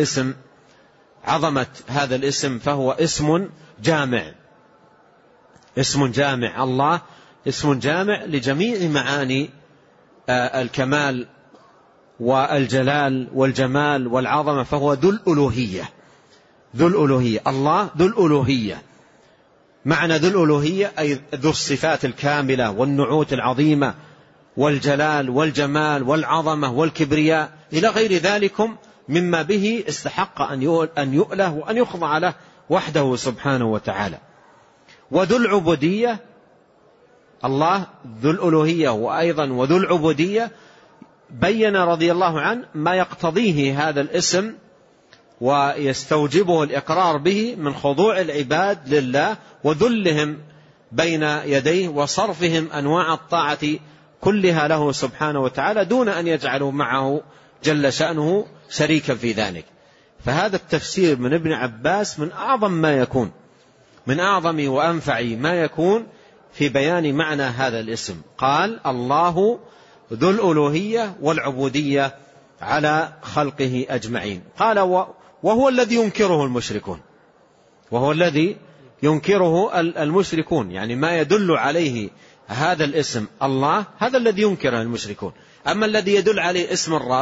هذا الاسم، فهو اسم جامع، اسم جامع. الله اسم جامع لجميع معاني الكمال والجلال والجمال والعظمة، فهو ذو الألوهية. الله ذو الألوهية. معنى ذو الألوهية أي ذو الصفات الكاملة والنعوت العظيمة والجلال والجمال والعظمة والكبرياء إلى غير ذلكم مما به استحق أن يؤله وأن يخضع له وحده سبحانه وتعالى. وذو العبودية، الله ذو الألوهية وأيضا وذو العبودية، بين رضي الله عنه ما يقتضيه هذا الاسم ويستوجبه الإقرار به من خضوع العباد لله وذلهم بين يديه وصرفهم أنواع الطاعة كلها له سبحانه وتعالى دون أن يجعلوا معه جل شأنه شريكا في ذلك. فهذا التفسير من ابن عباس من أعظم وأنفع ما يكون في بيان معنى هذا الاسم. قال الله ذو الألوهية والعبودية على خلقه أجمعين. قال وهو الذي ينكره المشركون، يعني ما يدل عليه هذا الاسم الله هذا الذي ينكره المشركون. أما الذي يدل عليه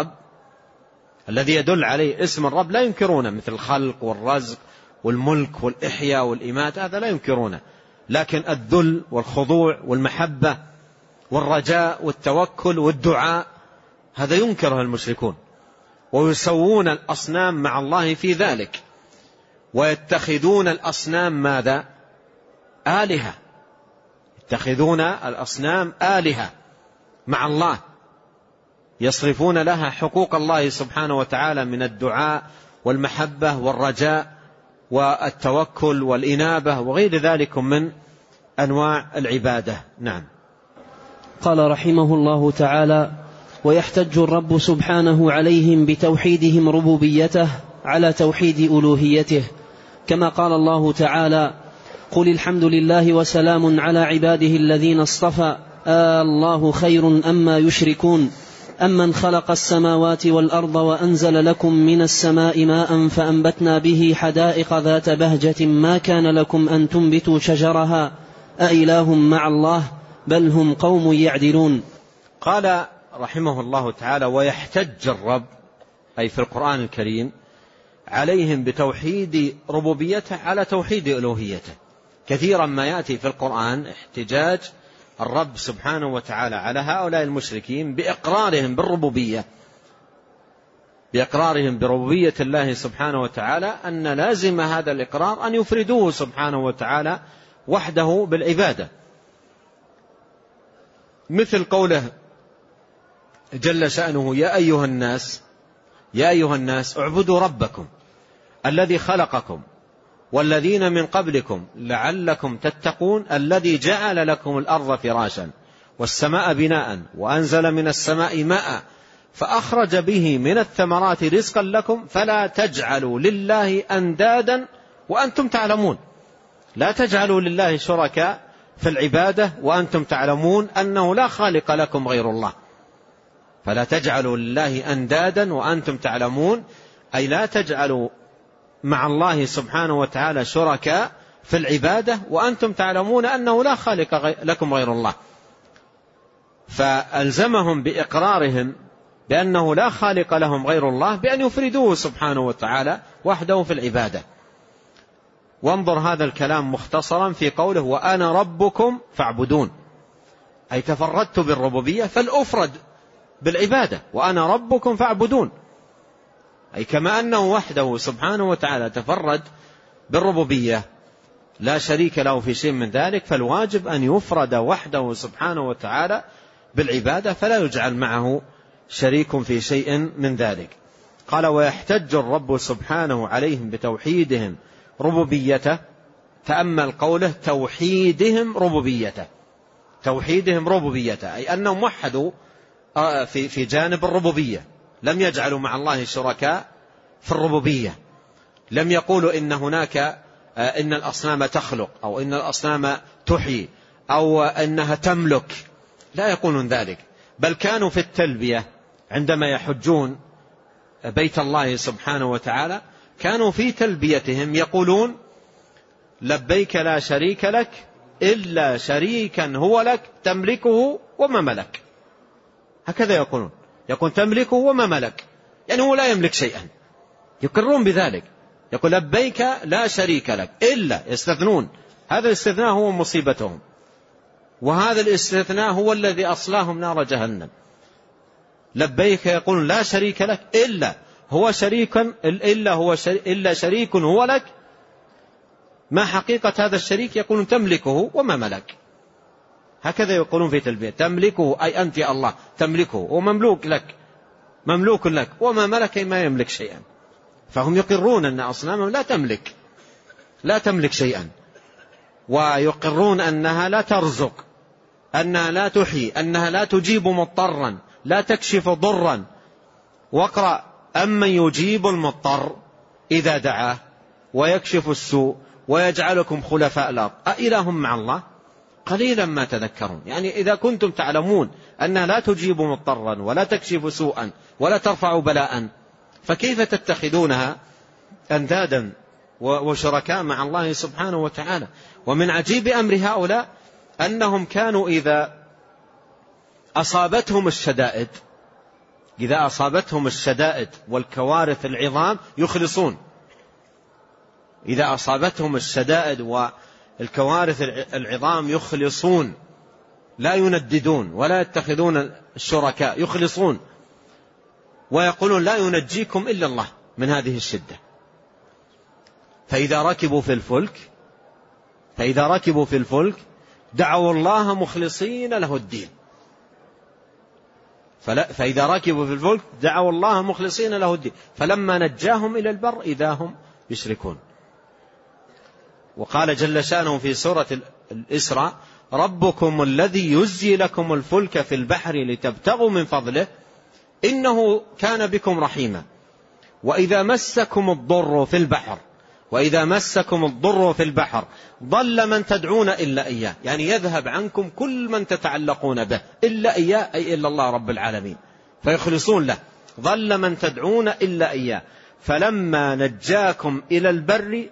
اسم الرب لا ينكرونه، مثل الخلق والرزق والملك والإحياء والإماتة، هذا لا ينكرونه. لكن الذل والخضوع والمحبة والرجاء والتوكل والدعاء هذا ينكره المشركون، ويسوون الأصنام مع الله في ذلك، ويتخذون الأصنام ماذا؟ آلهة. يتخذون الأصنام آلهة مع الله، يصرفون لها حقوق الله سبحانه وتعالى من الدعاء والمحبة والرجاء والتوكل والإنابة وغير ذلك من أنواع العبادة. نعم. قال رحمه الله تعالى: ويحتج الرب سبحانه عليهم بتوحيدهم ربوبيته على توحيد ألوهيته، كما قال الله تعالى: قل الحمد لله وسلام على عباده الذين اصطفى الله خير أما يشركون أمن خلق السماوات والأرض وأنزل لكم من السماء ماء فأنبتنا به حدائق ذات بهجة ما كان لكم أن تنبتوا شجرها أإله مع الله بل هم قوم يعدلون. قال رحمه الله تعالى: ويحتج الرب أي في القرآن الكريم عليهم بتوحيد ربوبيته على توحيد ألوهيته. كثيرا ما يأتي في القرآن احتجاج الرب سبحانه وتعالى على هؤلاء المشركين بإقرارهم بربوبية الله سبحانه وتعالى، أن لازم هذا الإقرار أن يفردوه سبحانه وتعالى وحده بالعبادة، مثل قوله جل شأنه: يا أيها الناس اعبدوا ربكم الذي خلقكم والذين من قبلكم لعلكم تتقون الذي جعل لكم الأرض فراشا والسماء بناء وأنزل من السماء ماء فأخرج به من الثمرات رزقا لكم فلا تجعلوا لله أندادا وأنتم تعلمون. لا تجعلوا لله شركاء في العبادة وأنتم تعلمون أنه لا خالق لكم غير الله. فلا تجعلوا لله أندادا وأنتم تعلمون، أي لا تجعلوا مع الله سبحانه وتعالى شركاء في العبادة وأنتم تعلمون أنه لا خالق لكم غير الله. فألزمهم بإقرارهم بأنه لا خالق لهم غير الله بأن يفردوه سبحانه وتعالى وحده في العبادة. وانظر هذا الكلام مختصرا في قوله: وأنا ربكم فاعبدون، أي تفردت بالربوبية فالأفرد بالعبادة، وأنا ربكم فاعبدون، أي كما أنه وحده سبحانه وتعالى تفرد بالربوبية لا شريك له في شيء من ذلك، فالواجب أن يفرد وحده سبحانه وتعالى بالعبادة فلا يجعل معه شريك في شيء من ذلك. قال ويحتج الرب سبحانه عليهم بتوحيدهم ربوبيته. تأمل قوله توحيدهم ربوبيته، توحيدهم ربوبيته أي أنهم وحدوا في جانب الربوبية، لم يجعلوا مع الله شركاء في الربوبية، لم يقولوا إن هناك إن الأصنام تخلق أو إن الأصنام تحيي أو أنها تملك، لا يقولون ذلك، بل كانوا في التلبية عندما يحجون بيت الله سبحانه وتعالى كانوا في تلبيتهم يقولون لبيك لا شريك لك إلا شريكا هو لك تملكه وما ملك. هكذا يقولون، يقول تملكه وما ملك، يعني هو لا يملك شيئا، يقرون بذلك، يقول لبيك لا شريك لك إلا، يستثنون، هذا الاستثناء هو مصيبتهم، وهذا الاستثناء هو الذي أصلاهم نار جهنم. لبيك يقول لا شريك لك إلا هو شريكا إلا شريك هو لك، ما حقيقة هذا الشريك؟ يقولون تملكه وما ملك. هكذا يقولون في تلبية، تملكه أي أنت يا الله تملكه ومملوك لك، مملوك لك، وما ملك ما يملك شيئا. فهم يقرون أن أصنامهم لا تملك شيئا، ويقرون أنها لا ترزق، أنها لا تحيي، أنها لا تجيب مضطرا، لا تكشف ضرا. واقرأ أمن يجيب المضطر إذا دعاه ويكشف السوء ويجعلكم خلفاء الأرض أإله مع الله قليلا ما تذكرون. يعني إذا كنتم تعلمون أنها لا تجيب مضطرا ولا تكشف سوءا ولا ترفع بلاء، فكيف تتخذونها أندادا وشركاء مع الله سبحانه وتعالى؟ ومن عجيب أمر هؤلاء أنهم كانوا إذا أصابتهم الشدائد والكوارث العظام يخلصون. إذا أصابتهم الشدائد والكوارث العظام يخلصون، لا ينددون ولا يتخذون الشركاء، يخلصون ويقولون لا ينجيكم إلا الله من هذه الشدة. فإذا ركبوا في الفلك دعوا الله مخلصين له الدين. فإذا ركبوا في الفلك دعوا الله مخلصين له الدين فلما نجاهم إلى البر إذا هم يشركون. وقال جل شأنه في سورة الإسراء ربكم الذي يزجي لكم الفلك في البحر لتبتغوا من فضله إنه كان بكم رحيما وإذا مسكم الضر في البحر ضل من تدعون إلا إياه، يعني يذهب عنكم كل من تتعلقون به إلا إياه، أي إلا الله رب العالمين، فيخلصون له. ضل من تدعون إلا إياه فلما نجاكم إلى البر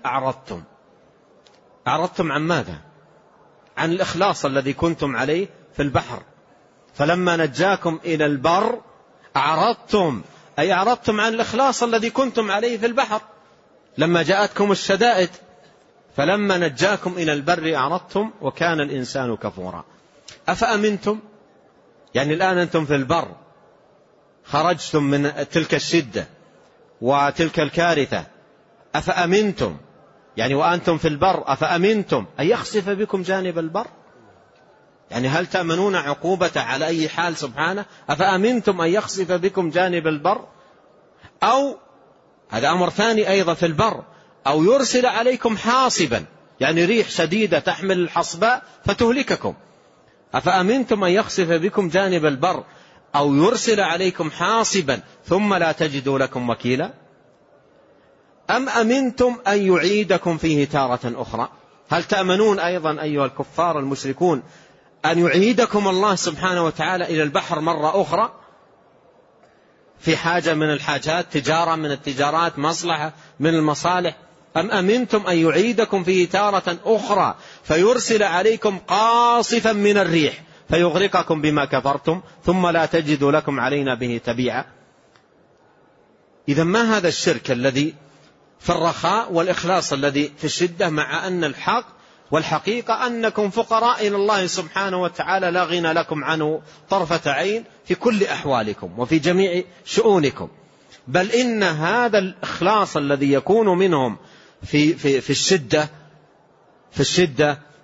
أعرضتم عن ماذا؟ عن الإخلاص الذي كنتم عليه في البحر. فلما نجاكم إلى البر أعرضتم عن الإخلاص الذي كنتم عليه في البحر لما جاءتكم الشدائد. فلما نجاكم إلى البر أعرضتم وكان الإنسان كفورا. أفأمنتم، يعني الآن أنتم في البر خرجتم من تلك الشدة وتلك الكارثة، أفأمنتم يعني وأنتم في البر أفأمنتم أن يخسف بكم جانب البر، يعني هل تأمنون عقوبة على أي حال سبحانه؟ أفأمنتم أن يخسف بكم جانب البر، أو هذا أمر ثاني أيضا في البر، أو يرسل عليكم حاصبا، يعني ريح شديدة تحمل الحصباء فتهلككم. أفأمنتم أن يخسف بكم جانب البر أو يرسل عليكم حاصبا ثم لا تجدوا لكم وكيلا، أم أمنتم أن يعيدكم فيه تارة أخرى. هل تأمنون أيضا أيها الكفار المشركون أن يعيدكم الله سبحانه وتعالى إلى البحر مرة أخرى في حاجة من الحاجات، تجارة من التجارات، مصلحة من المصالح؟ أم أمنتم أن يعيدكم فيه تارة أخرى فيرسل عليكم قاصفا من الريح فيغرقكم بما كفرتم ثم لا تجدوا لكم علينا به تبيعا. إذا ما هذا الشرك الذي في الرخاء والإخلاص الذي في الشدة، مع أن الحق والحقيقة أنكم فقراء إلى الله سبحانه وتعالى لا غنى لكم عنه طرفة عين في كل أحوالكم وفي جميع شؤونكم. بل إن هذا الإخلاص الذي يكون منهم في الشدة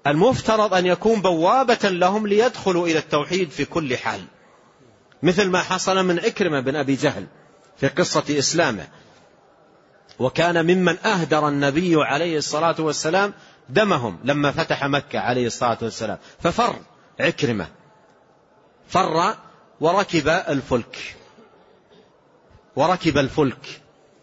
المفترض أن يكون بوابة لهم ليدخلوا إلى التوحيد في كل حال، مثل ما حصل من عكرمة بن أبي جهل في قصة إسلامه، وكان ممن أهدر النبي عليه الصلاة والسلام دمهم لما فتح مكة عليه الصلاة والسلام، ففر عكرمة، فر وركب الفلك،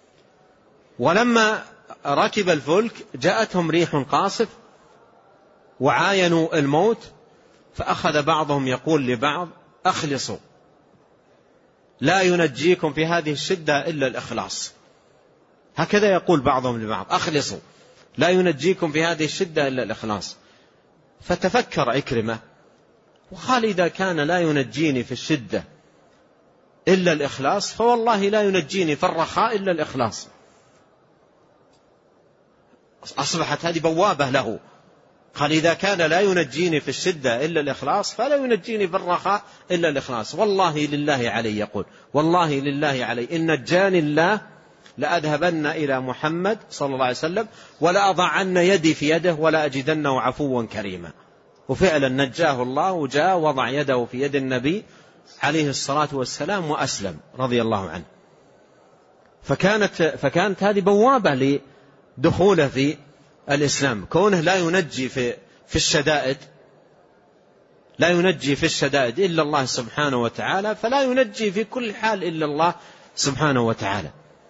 ولما ركب الفلك جاءتهم ريح قاصف وعاينوا الموت، فأخذ بعضهم يقول لبعض: أخلصوا، لا ينجيكم في هذه الشدة إلا الإخلاص. هكذا يقول بعضهم لبعض: أخلصوا، لا ينجيكم في هذه الشدة إلا الإخلاص. فتفكر عكرمة وقال: إذا كان لا ينجيني في الشدة إلا الإخلاص، فوالله لا ينجيني في الرخاء إلا الإخلاص. أصبحت هذه بوابة له. قال: إذا كان لا ينجيني في الشدة إلا الإخلاص، فلا ينجيني في الرخاء إلا الإخلاص. والله لله علي، يقول: والله لله علي إن نجاني الله لأذهبن إلى محمد صلى الله عليه وسلم ولأضعن يدي في يده ولا أجدنه عفوا كريما. وفعلا نجاه الله، وجاء وضع يده في يد النبي عليه الصلاة والسلام وأسلم رضي الله عنه. فكانت هذه بوابة لدخوله في الإسلام، كونه لا ينجي في الشدائد، لا ينجي في الشدائد إلا الله سبحانه وتعالى، فلا ينجي في كل حال إلا الله سبحانه وتعالى.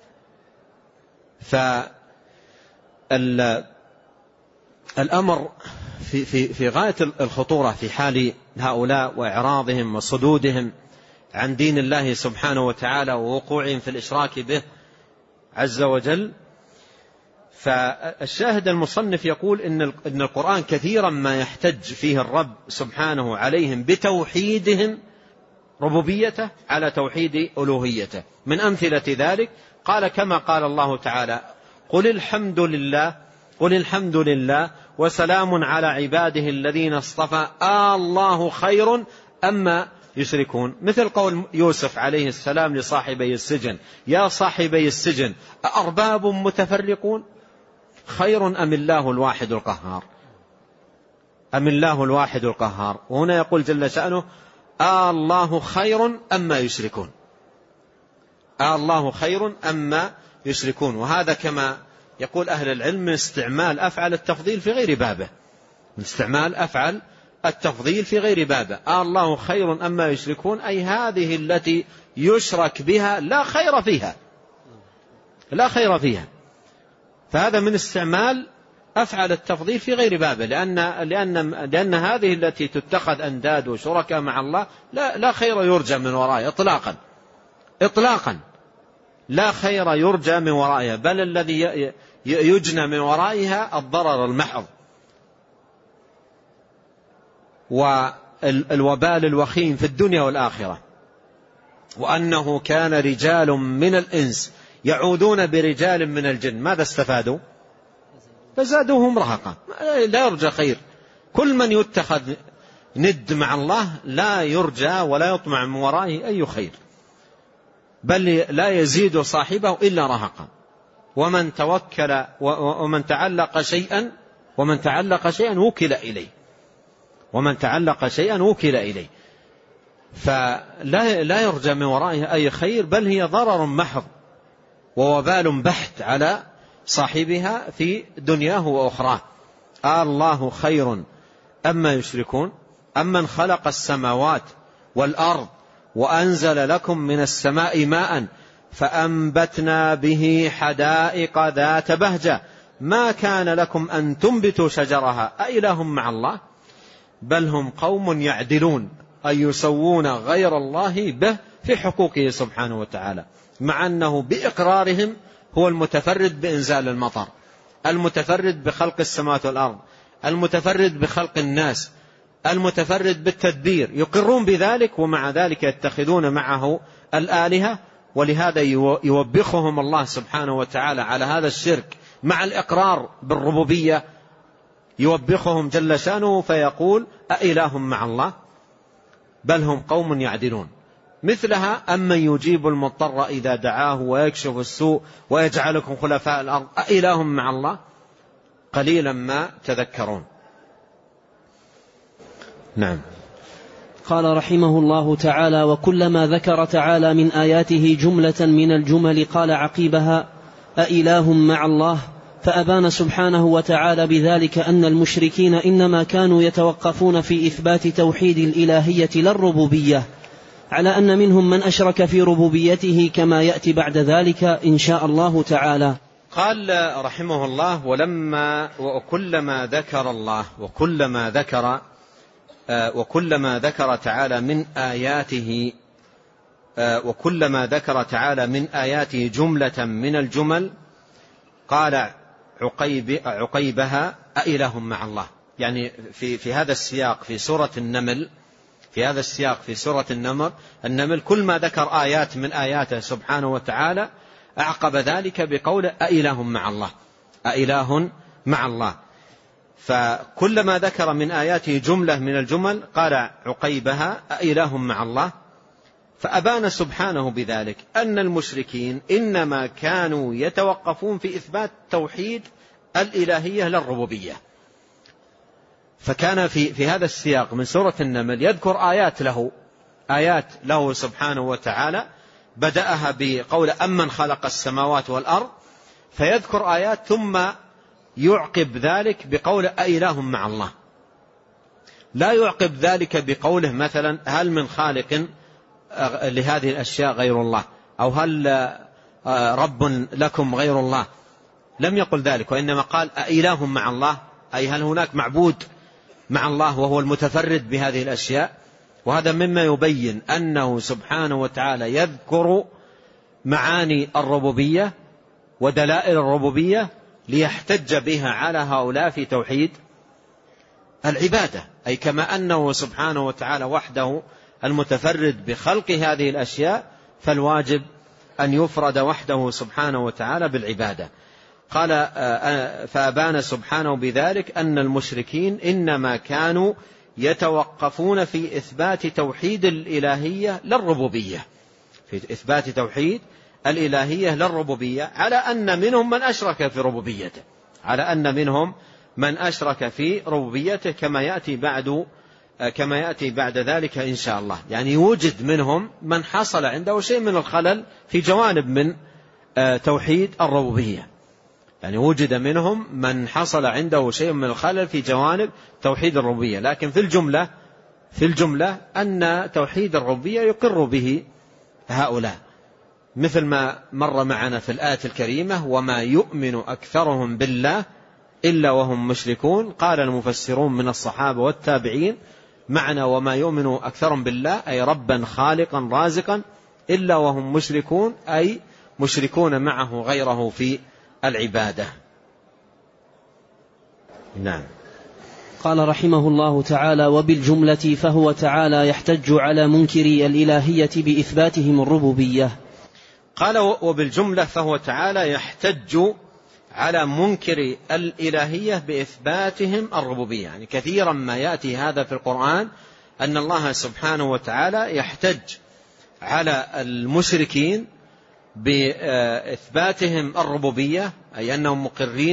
فالأمر في غاية الخطورة في حال هؤلاء وإعراضهم وصدودهم عن دين الله سبحانه وتعالى ووقوعهم في الإشراك به عز وجل. فالشاهد المصنف يقول إن القرآن كثيرا ما يحتج فيه الرب سبحانه عليهم بتوحيدهم ربوبيته على توحيد ألوهيته. من أمثلة ذلك قال كما قال الله تعالى: قل الحمد لله وسلام على عباده الذين اصطفى الله خير أما يشركون. مثل قول يوسف عليه السلام لصاحبي السجن: يا صاحبي السجن أأرباب متفرقون خير أم الله الواحد القهار. أم الله الواحد القهار. وهنا يقول جل شأنه: الله خير أما يشركون. الله خير أما يشركون. وهذا كما يقول أهل العلم من استعمال أفعل التفضيل في غير بابه، من استعمال أفعل التفضيل في غير بابه. الله خير أما يشركون، أي هذه التي يشرك بها لا خير فيها، لا خير فيها. فهذا من استعمال أفعل التفضيل في غير بابه، لأن هذه التي تتخذ أنداد وشركاء مع الله لا خير يرجى من ورائها إطلاقا لا خير يرجى من ورائها، بل الذي يجنى من ورائها الضرر المحض والوبال الوخيم في الدنيا والآخرة. وأنه كان رجال من الإنس يعودون برجال من الجن، ماذا استفادوا؟ فزادوهم رهقا. لا يرجى خير. كل من يتخذ ند مع الله لا يرجى ولا يطمع من ورائه أي خير، بل لا يزيد صاحبه إلا رهقا. ومن توكل ومن تعلق شيئا وكل إليه، ومن تعلق شيئا وكل إليه. فلا يرجى من ورائه أي خير، بل هي ضرر محض ووبال بحت على صاحبها في دنياه وأخراه. الله خير أما يشركون. أمن خلق السماوات والأرض وأنزل لكم من السماء ماء فأنبتنا به حدائق ذات بهجة ما كان لكم أن تنبتوا شجرها أإله مع الله بل هم قوم يعدلون، أي يسوون غير الله به في حقوقه سبحانه وتعالى، مع أنه بإقرارهم هو المتفرد بإنزال المطر، المتفرد بخلق السماوات والأرض، المتفرد بخلق الناس، المتفرد بالتدبير. يقرون بذلك ومع ذلك يتخذون معه الآلهة. ولهذا يوبخهم الله سبحانه وتعالى على هذا الشرك مع الإقرار بالربوبية، يوبخهم جل شانه فيقول: أإله مع الله بل هم قوم يعدلون. مثلها: أمن يجيب المضطر إذا دعاه ويكشف السوء ويجعلكم خلفاء الأرض أإله مع الله قليلا ما تذكرون. نعم. قال رحمه الله تعالى: وكلما ذكر تعالى من آياته جملة من الجمل قال عقيبها: أإله مع الله. فأبان سبحانه وتعالى بذلك أن المشركين إنما كانوا يتوقفون في إثبات توحيد الإلهية لا الربوبية، على أن منهم من أشرك في ربوبيته كما يأتي بعد ذلك إن شاء الله تعالى. قال رحمه الله: وكلما ذكر الله وكلما ذكر تعالى من آياته جملة من الجمل قال عقيبها: أإله مع الله. يعني في هذا السياق في سورة النمل كل ما ذكر آيات من آياته سبحانه وتعالى أعقب ذلك بقول أإله مع الله. فكلما ذكر من آياته جملة من الجمل قال عقيبها: أإله مع الله. فأبان سبحانه بذلك أن المشركين إنما كانوا يتوقفون في إثبات توحيد الإلهية للربوبية. فكان في هذا السياق من سورة النمل يذكر آيات له سبحانه وتعالى، بدأها بقول أمن خلق السماوات والأرض، فيذكر آيات ثم يعقب ذلك بقول أإله مع الله. لا يعقب ذلك بقوله مثلا هل من خالق لهذه الأشياء غير الله، أو هل رب لكم غير الله. لم يقل ذلك، وإنما قال أإله مع الله، أي هل هناك معبود مع الله وهو المتفرد بهذه الأشياء. وهذا مما يبين أنه سبحانه وتعالى يذكر معاني الربوبية ودلائل الربوبية ليحتج بها على هؤلاء في توحيد العبادة. أي كما أنه سبحانه وتعالى وحده المتفرد بخلق هذه الأشياء، فالواجب أن يفرد وحده سبحانه وتعالى بالعبادة. قال: فأبان سبحانه بذلك أن المشركين إنما كانوا يتوقفون في إثبات توحيد الإلهية للربوبية، على أن منهم من أشرك في ربوبيته، كما يأتي بعد ذلك إن شاء الله. يعني يوجد منهم من حصل عنده شيء من الخلل في جوانب من توحيد الربوبية، يعني وجد منهم من حصل عنده شيء من الخلل في جوانب توحيد الربوبية. لكن في الجملة أن توحيد الربوبية يقر به هؤلاء، مثل ما مر معنا في الآية الكريمة: وما يؤمن أكثرهم بالله إلا وهم مشركون. قال المفسرون من الصحابة والتابعين: معنى وما يؤمن أكثرهم بالله أي ربا خالقا رازقا، إلا وهم مشركون أي مشركون معه غيره في العبادة. نعم. قال رحمه الله تعالى: وبالجملة فهو تعالى يحتج على منكري الإلهية بإثباتهم الربوبية. قال: وبالجملة فهو تعالى يحتج على منكر الإلهية بإثباتهم الربوبية. يعني كثيرا ما يأتي هذا في القرآن أن الله سبحانه وتعالى يحتج على المشركين بإثباتهم الربوبية، أي أنهم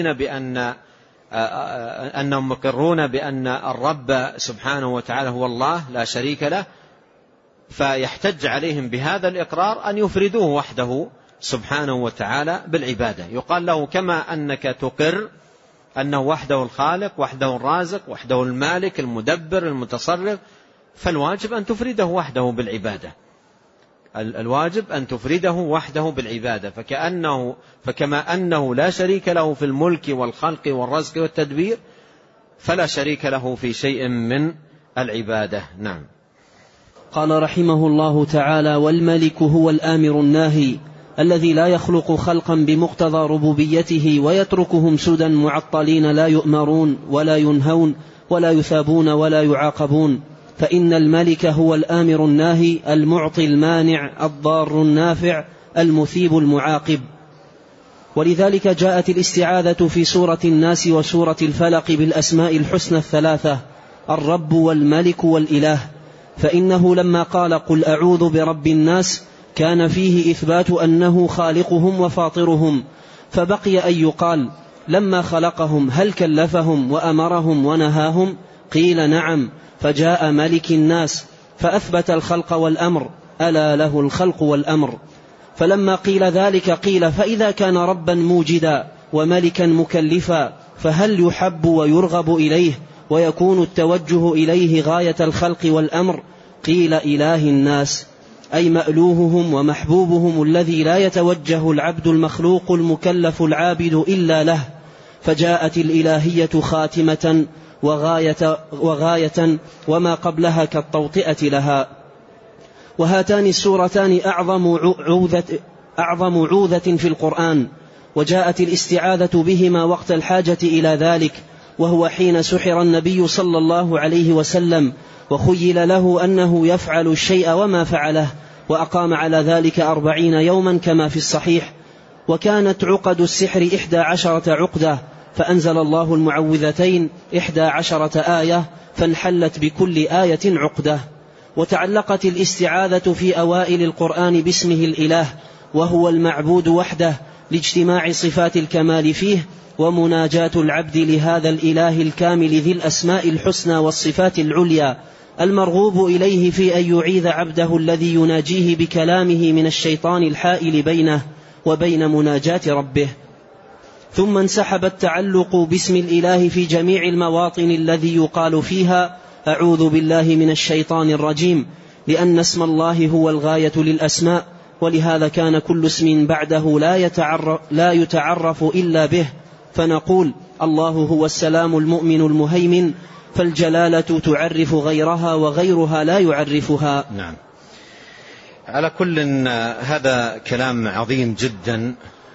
مقرون بأن الرب سبحانه وتعالى هو الله لا شريك له، فيحتج عليهم بهذا الإقرار أن يفردوه وحده سبحانه وتعالى بالعبادة. يقال له: كما أنك تقر أنه وحده الخالق، وحده الرازق، وحده المالك المدبر المتصرف، فالواجب أن تفرده وحده بالعبادة. الواجب أن تفرده وحده بالعبادة. فكما أنه لا شريك له في الملك والخلق والرزق والتدبير، فلا شريك له في شيء من العبادة. نعم. قال رحمه الله تعالى: والملك هو الآمر الناهي الذي لا يخلق خلقا بمقتضى ربوبيته ويتركهم سدى معطلين لا يؤمرون ولا ينهون ولا يثابون ولا يعاقبون. فإن الملك هو الآمر الناهي المعطي المانع الضار النافع المثيب المعاقب. ولذلك جاءت الاستعاذة في سورة الناس وسورة الفلق بالأسماء الحسنى الثلاثة: الرب والملك والإله. فإنه لما قال: قل أعوذ برب الناس، كان فيه إثبات أنه خالقهم وفاطرهم، فبقي أن يقال: لما خلقهم هل كلفهم وأمرهم ونهاهم؟ قيل نعم. فجاء ملك الناس فأثبت الخلق والأمر، ألا له الخلق والأمر. فلما قيل ذلك قيل: فإذا كان ربا موجدا وملكا مكلفا فهل يحب ويرغب إليه ويكون التوجه إليه غاية الخلق والأمر؟ قيل: إله الناس، أي مألوههم ومحبوبهم الذي لا يتوجه العبد المخلوق المكلف العابد إلا له. فجاءت الإلهية خاتمة وغاية وما قبلها كالتوطئة لها. وهاتان السورتان أعظم عوذة في القرآن، وجاءت الاستعاذة بهما وقت الحاجة إلى ذلك، وهو حين سحر النبي صلى الله عليه وسلم وخيل له أنه يفعل الشيء وما فعله، وأقام على ذلك 40 يوما كما في الصحيح. وكانت عقد السحر 11 عقدة، فأنزل الله المعوذتين 11 آية، فانحلت بكل آية عقدة. وتعلقت الاستعاذة في أوائل القرآن باسمه الإله، وهو المعبود وحده، لاجتماع صفات الكمال فيه، ومناجاة العبد لهذا الإله الكامل ذي الأسماء الحسنى والصفات العليا، المرغوب إليه في أن يعيذ عبده الذي يناجيه بكلامه من الشيطان الحائل بينه وبين مناجاة ربه. ثم انسحب التعلق باسم الإله في جميع المواطن الذي يقال فيها: أعوذ بالله من الشيطان الرجيم، لأن اسم الله هو الغاية للأسماء، ولهذا كان كل اسم بعده لا يتعرف إلا به، فنقول: الله هو السلام المؤمن المهيمن، فالجلالة تعرف غيرها وغيرها لا يعرفها. نعم. على كل هذا كلام عظيم جدا،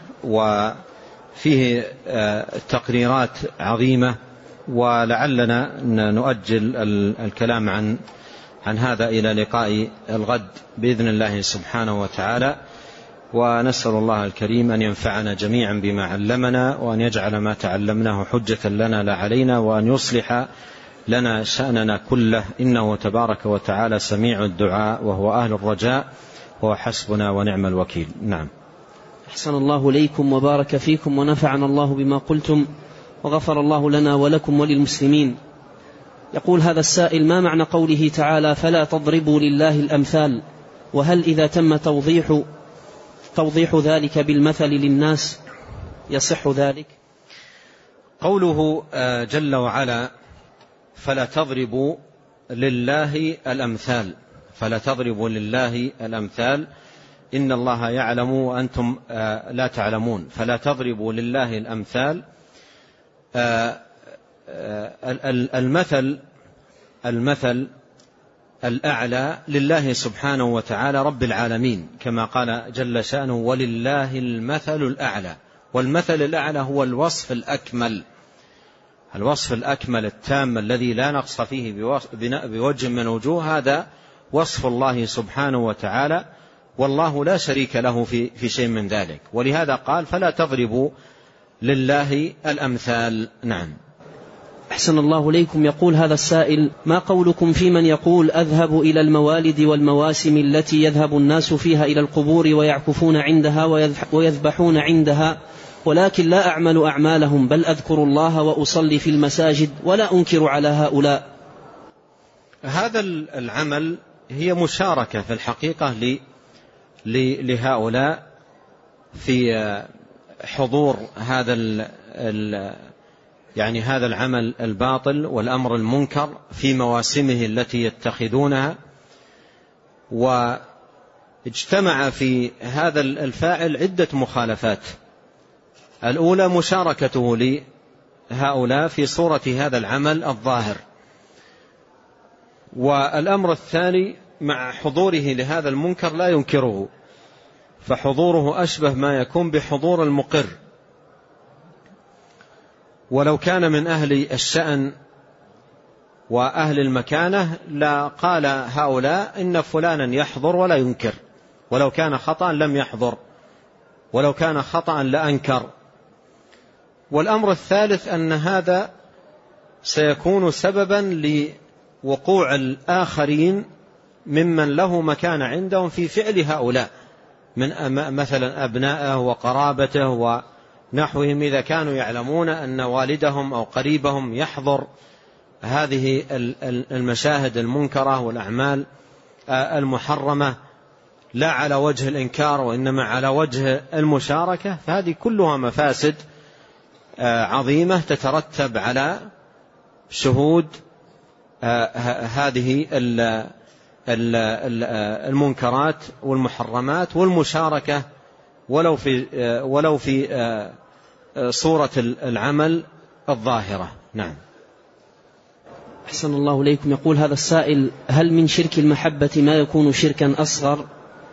وفيه تقريرات عظيمة، ولعلنا نؤجل الكلام عن هذا إلى لقاء الغد بإذن الله سبحانه وتعالى. ونسأل الله الكريم أن ينفعنا جميعا بما علمنا، وأن يجعل ما تعلمناه حجة لنا لا علينا، وأن يصلح لنا شأننا كله، إنه تبارك وتعالى سميع الدعاء وهو أهل الرجاء، وهو حسبنا ونعم الوكيل. نعم. أحسن الله ليكم وبارك فيكم، ونفعنا الله بما قلتم، وغفر الله لنا ولكم وللمسلمين. يقول هذا السائل: ما معنى قوله تعالى: فلا تضربوا لله الأمثال؟ وهل إذا تم توضيح ذلك بالمثل للناس يصح ذلك؟ قوله جل وعلا: فلا تضربوا لله الأمثال، فلا تضربوا لله الأمثال، إن الله يعلم وأنتم لا تعلمون. فلا تضربوا لله الأمثال. المثل الأعلى لله سبحانه وتعالى رب العالمين، كما قال جل شأنه: ولله المثل الأعلى. والمثل الأعلى هو الوصف الأكمل، الوصف الأكمل التام الذي لا نقص فيه بوجه من وجوه، هذا وصف الله سبحانه وتعالى، والله لا شريك له في شيء من ذلك. ولهذا قال: فلا تضربوا لله الأمثال. نعم. أحسن الله ليكم. يقول هذا السائل: ما قولكم في من يقول: أذهب إلى الموالد والمواسم التي يذهب الناس فيها إلى القبور ويعكفون عندها ويذبحون عندها، ولكن لا أعمل أعمالهم، بل أذكر الله وأصلي في المساجد، ولا أنكر على هؤلاء؟ هذا العمل هي مشاركة في الحقيقة لهؤلاء في حضور هذا يعني هذا العمل الباطل والأمر المنكر في مواسمه التي يتخذونها. واجتمع في هذا الفاعل عدة مخالفات. الأولى مشاركته لهؤلاء في صورة هذا العمل الظاهر، والأمر الثاني مع حضوره لهذا المنكر لا ينكره، فحضوره أشبه ما يكون بحضور المقر. ولو كان من أهل الشأن وأهل المكانة لا قال هؤلاء إن فلانا يحضر ولا ينكر، ولو كان خطأ لم يحضر، ولو كان خطأ لأنكر. والأمر الثالث أن هذا سيكون سببا لوقوع الآخرين ممن له مكان عندهم في فعل هؤلاء، من مثلا أبنائه وقرابته ونحوهم، إذا كانوا يعلمون أن والدهم أو قريبهم يحضر هذه المشاهد المنكرة والأعمال المحرمة لا على وجه الإنكار وإنما على وجه المشاركة، فهذه كلها مفاسد عظيمة تترتب على شهود هذه المنكرات والمحرمات والمشاركة ولو في صورة العمل الظاهرة. نعم. أحسن الله إليكم. يقول هذا السائل: هل من شرك المحبة ما يكون شركا أصغر؟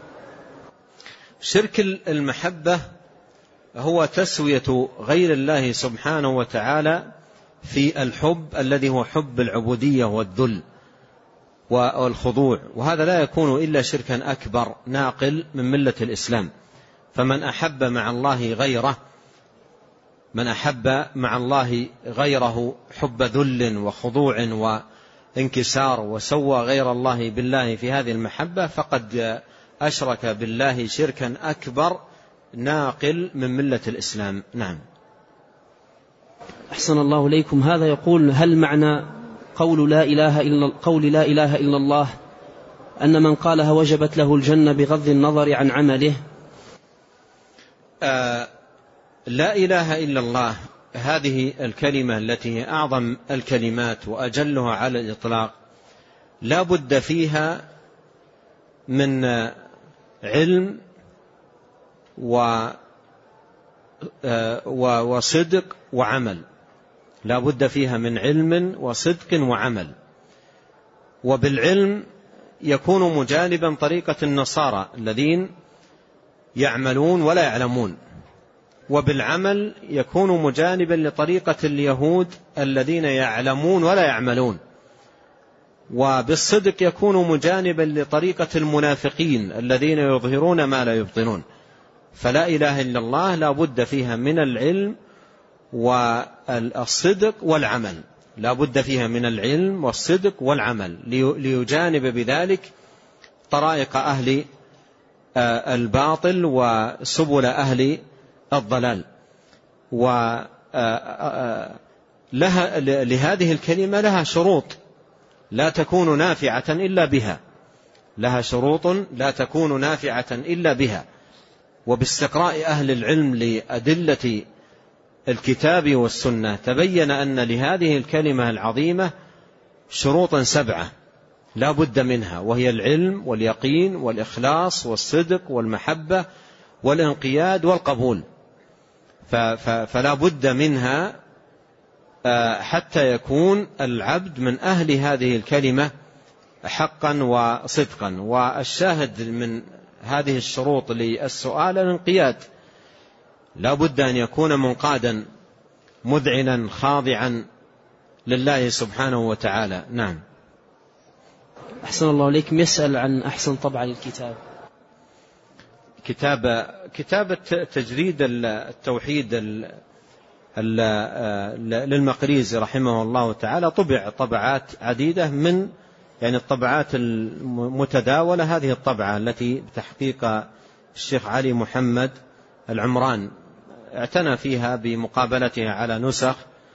شرك المحبة هو تسوية غير الله سبحانه وتعالى في الحب الذي هو حب العبودية والذل والخضوع، وهذا لا يكون إلا شركا أكبر ناقل من ملة الإسلام. فمن أحب مع الله غيره، من أحب مع الله غيره حب ذل وخضوع وانكسار وسوى غير الله بالله في هذه المحبة فقد أشرك بالله شركا أكبر ناقل من ملة الإسلام. نعم. أحسن الله إليكم. هذا يقول: هل معنى قول لا إله إلا الله أن من قالها وجبت له الجنة بغض النظر عن عمله؟ لا إله إلا الله هذه الكلمة التي هي أعظم الكلمات وأجلها على الإطلاق لا بد فيها من علم وصدق وعمل، لا بد فيها من علم وصدق وعمل. وبالعلم يكون مجانبا طريقة النصارى الذين يعملون ولا يعلمون، وبالعمل يكون مجانبا لطريقة اليهود الذين يعلمون ولا يعملون، وبالصدق يكون مجانبا لطريقة المنافقين الذين يظهرون ما لا يبطنون. فلا إله إلا الله لا بد فيها من العلم والصدق والعمل، لا بد فيها من العلم والصدق والعمل ليجانب بذلك طرائق أهل الباطل وسبل أهل الضلال. لهذه الكلمة لها شروط لا تكون نافعة إلا بها، لها شروط لا تكون نافعة إلا بها. وباستقراء أهل العلم لأدلة الكتاب والسنة تبين أن لهذه الكلمة العظيمة شروطا 7 لا بد منها، وهي العلم واليقين والإخلاص والصدق والمحبة والانقياد والقبول. فلا بد منها حتى يكون العبد من أهل هذه الكلمة حقا وصدقا. والشاهد من هذه الشروط للسؤال الانقياد، لا بد أن يكون منقادا مذعنا خاضعا لله سبحانه وتعالى. نعم. أحسن الله إليكم. يسأل عن أحسن طبعة للكتاب. كتاب تجريد التوحيد للمقريزي رحمه الله تعالى طبع طبعات عديدة من الطبعات المتداولة. هذه الطبعة التي بتحقيق الشيخ علي محمد العمران اعتنى فيها بمقابلتها على نسخ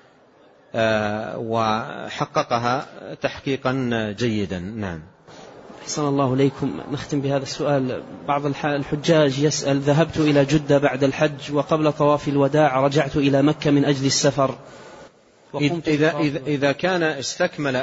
وحققها تحقيقا جيدا. نعم. أحسن الله إليكم. نختم بهذا السؤال. بعض الحجاج يسأل: ذهبت إلى جدة بعد الحج وقبل طواف الوداع رجعت إلى مكة من أجل السفر. إذا كان استكمل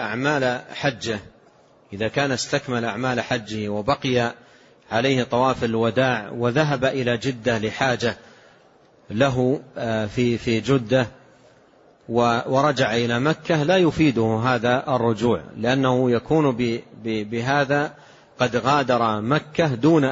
أعمال حجه وبقي عليه طواف الوداع وذهب إلى جدة لحاجة له في جدة ورجع إلى مكة لا يفيده هذا الرجوع، لأنه يكون بهذا قد غادر مكة دون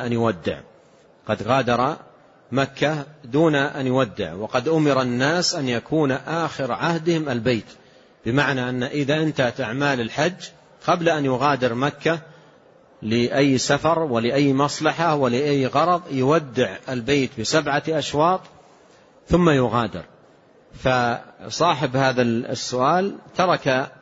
أن يودع، وقد أمر الناس أن يكون آخر عهدهم البيت، بمعنى أن إذا انتهت أعمال الحج قبل أن يغادر مكة لأي سفر ولأي مصلحة ولأي غرض يودع البيت ب7 أشواط ثم يغادر. فصاحب هذا السؤال ترك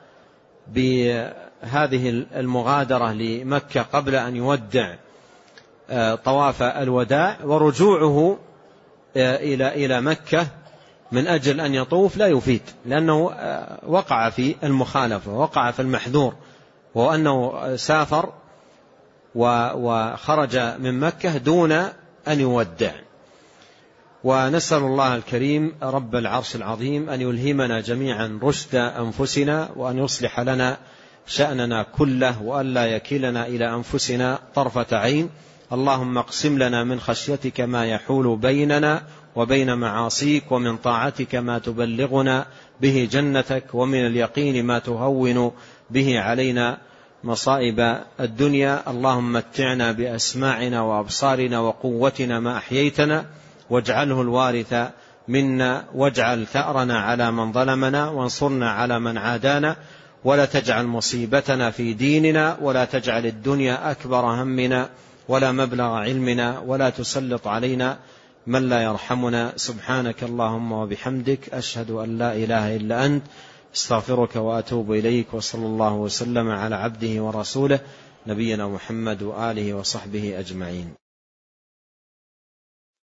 بهذه المغادرة لمكة قبل أن يودع طواف الوداع، ورجوعه إلى مكة من أجل أن يطوف لا يفيد، لأنه وقع في المخالفة، وقع في المحذور، وهو أنه سافر وخرج من مكة دون أن يودع. ونسأل الله الكريم رب العرش العظيم أن يلهمنا جميعا رشد أنفسنا، وأن يصلح لنا شأننا كله، وأن لا يكلنا إلى أنفسنا طرفة عين. اللهم اقسم لنا من خشيتك ما يحول بيننا وبين معاصيك، ومن طاعتك ما تبلغنا به جنتك، ومن اليقين ما تهون به علينا مصائب الدنيا. اللهم متعنا بأسماعنا وأبصارنا وقوتنا ما أحييتنا، واجعله الوارث منا، واجعل ثأرنا على من ظلمنا، وانصرنا على من عادانا، ولا تجعل مصيبتنا في ديننا، ولا تجعل الدنيا أكبر همنا ولا مبلغ علمنا، ولا تسلط علينا من لا يرحمنا. سبحانك اللهم وبحمدك، أشهد أن لا إله إلا أنت، استغفرك وأتوب إليك. وصلى الله وسلم على عبده ورسوله نبينا محمد وآله وصحبه أجمعين.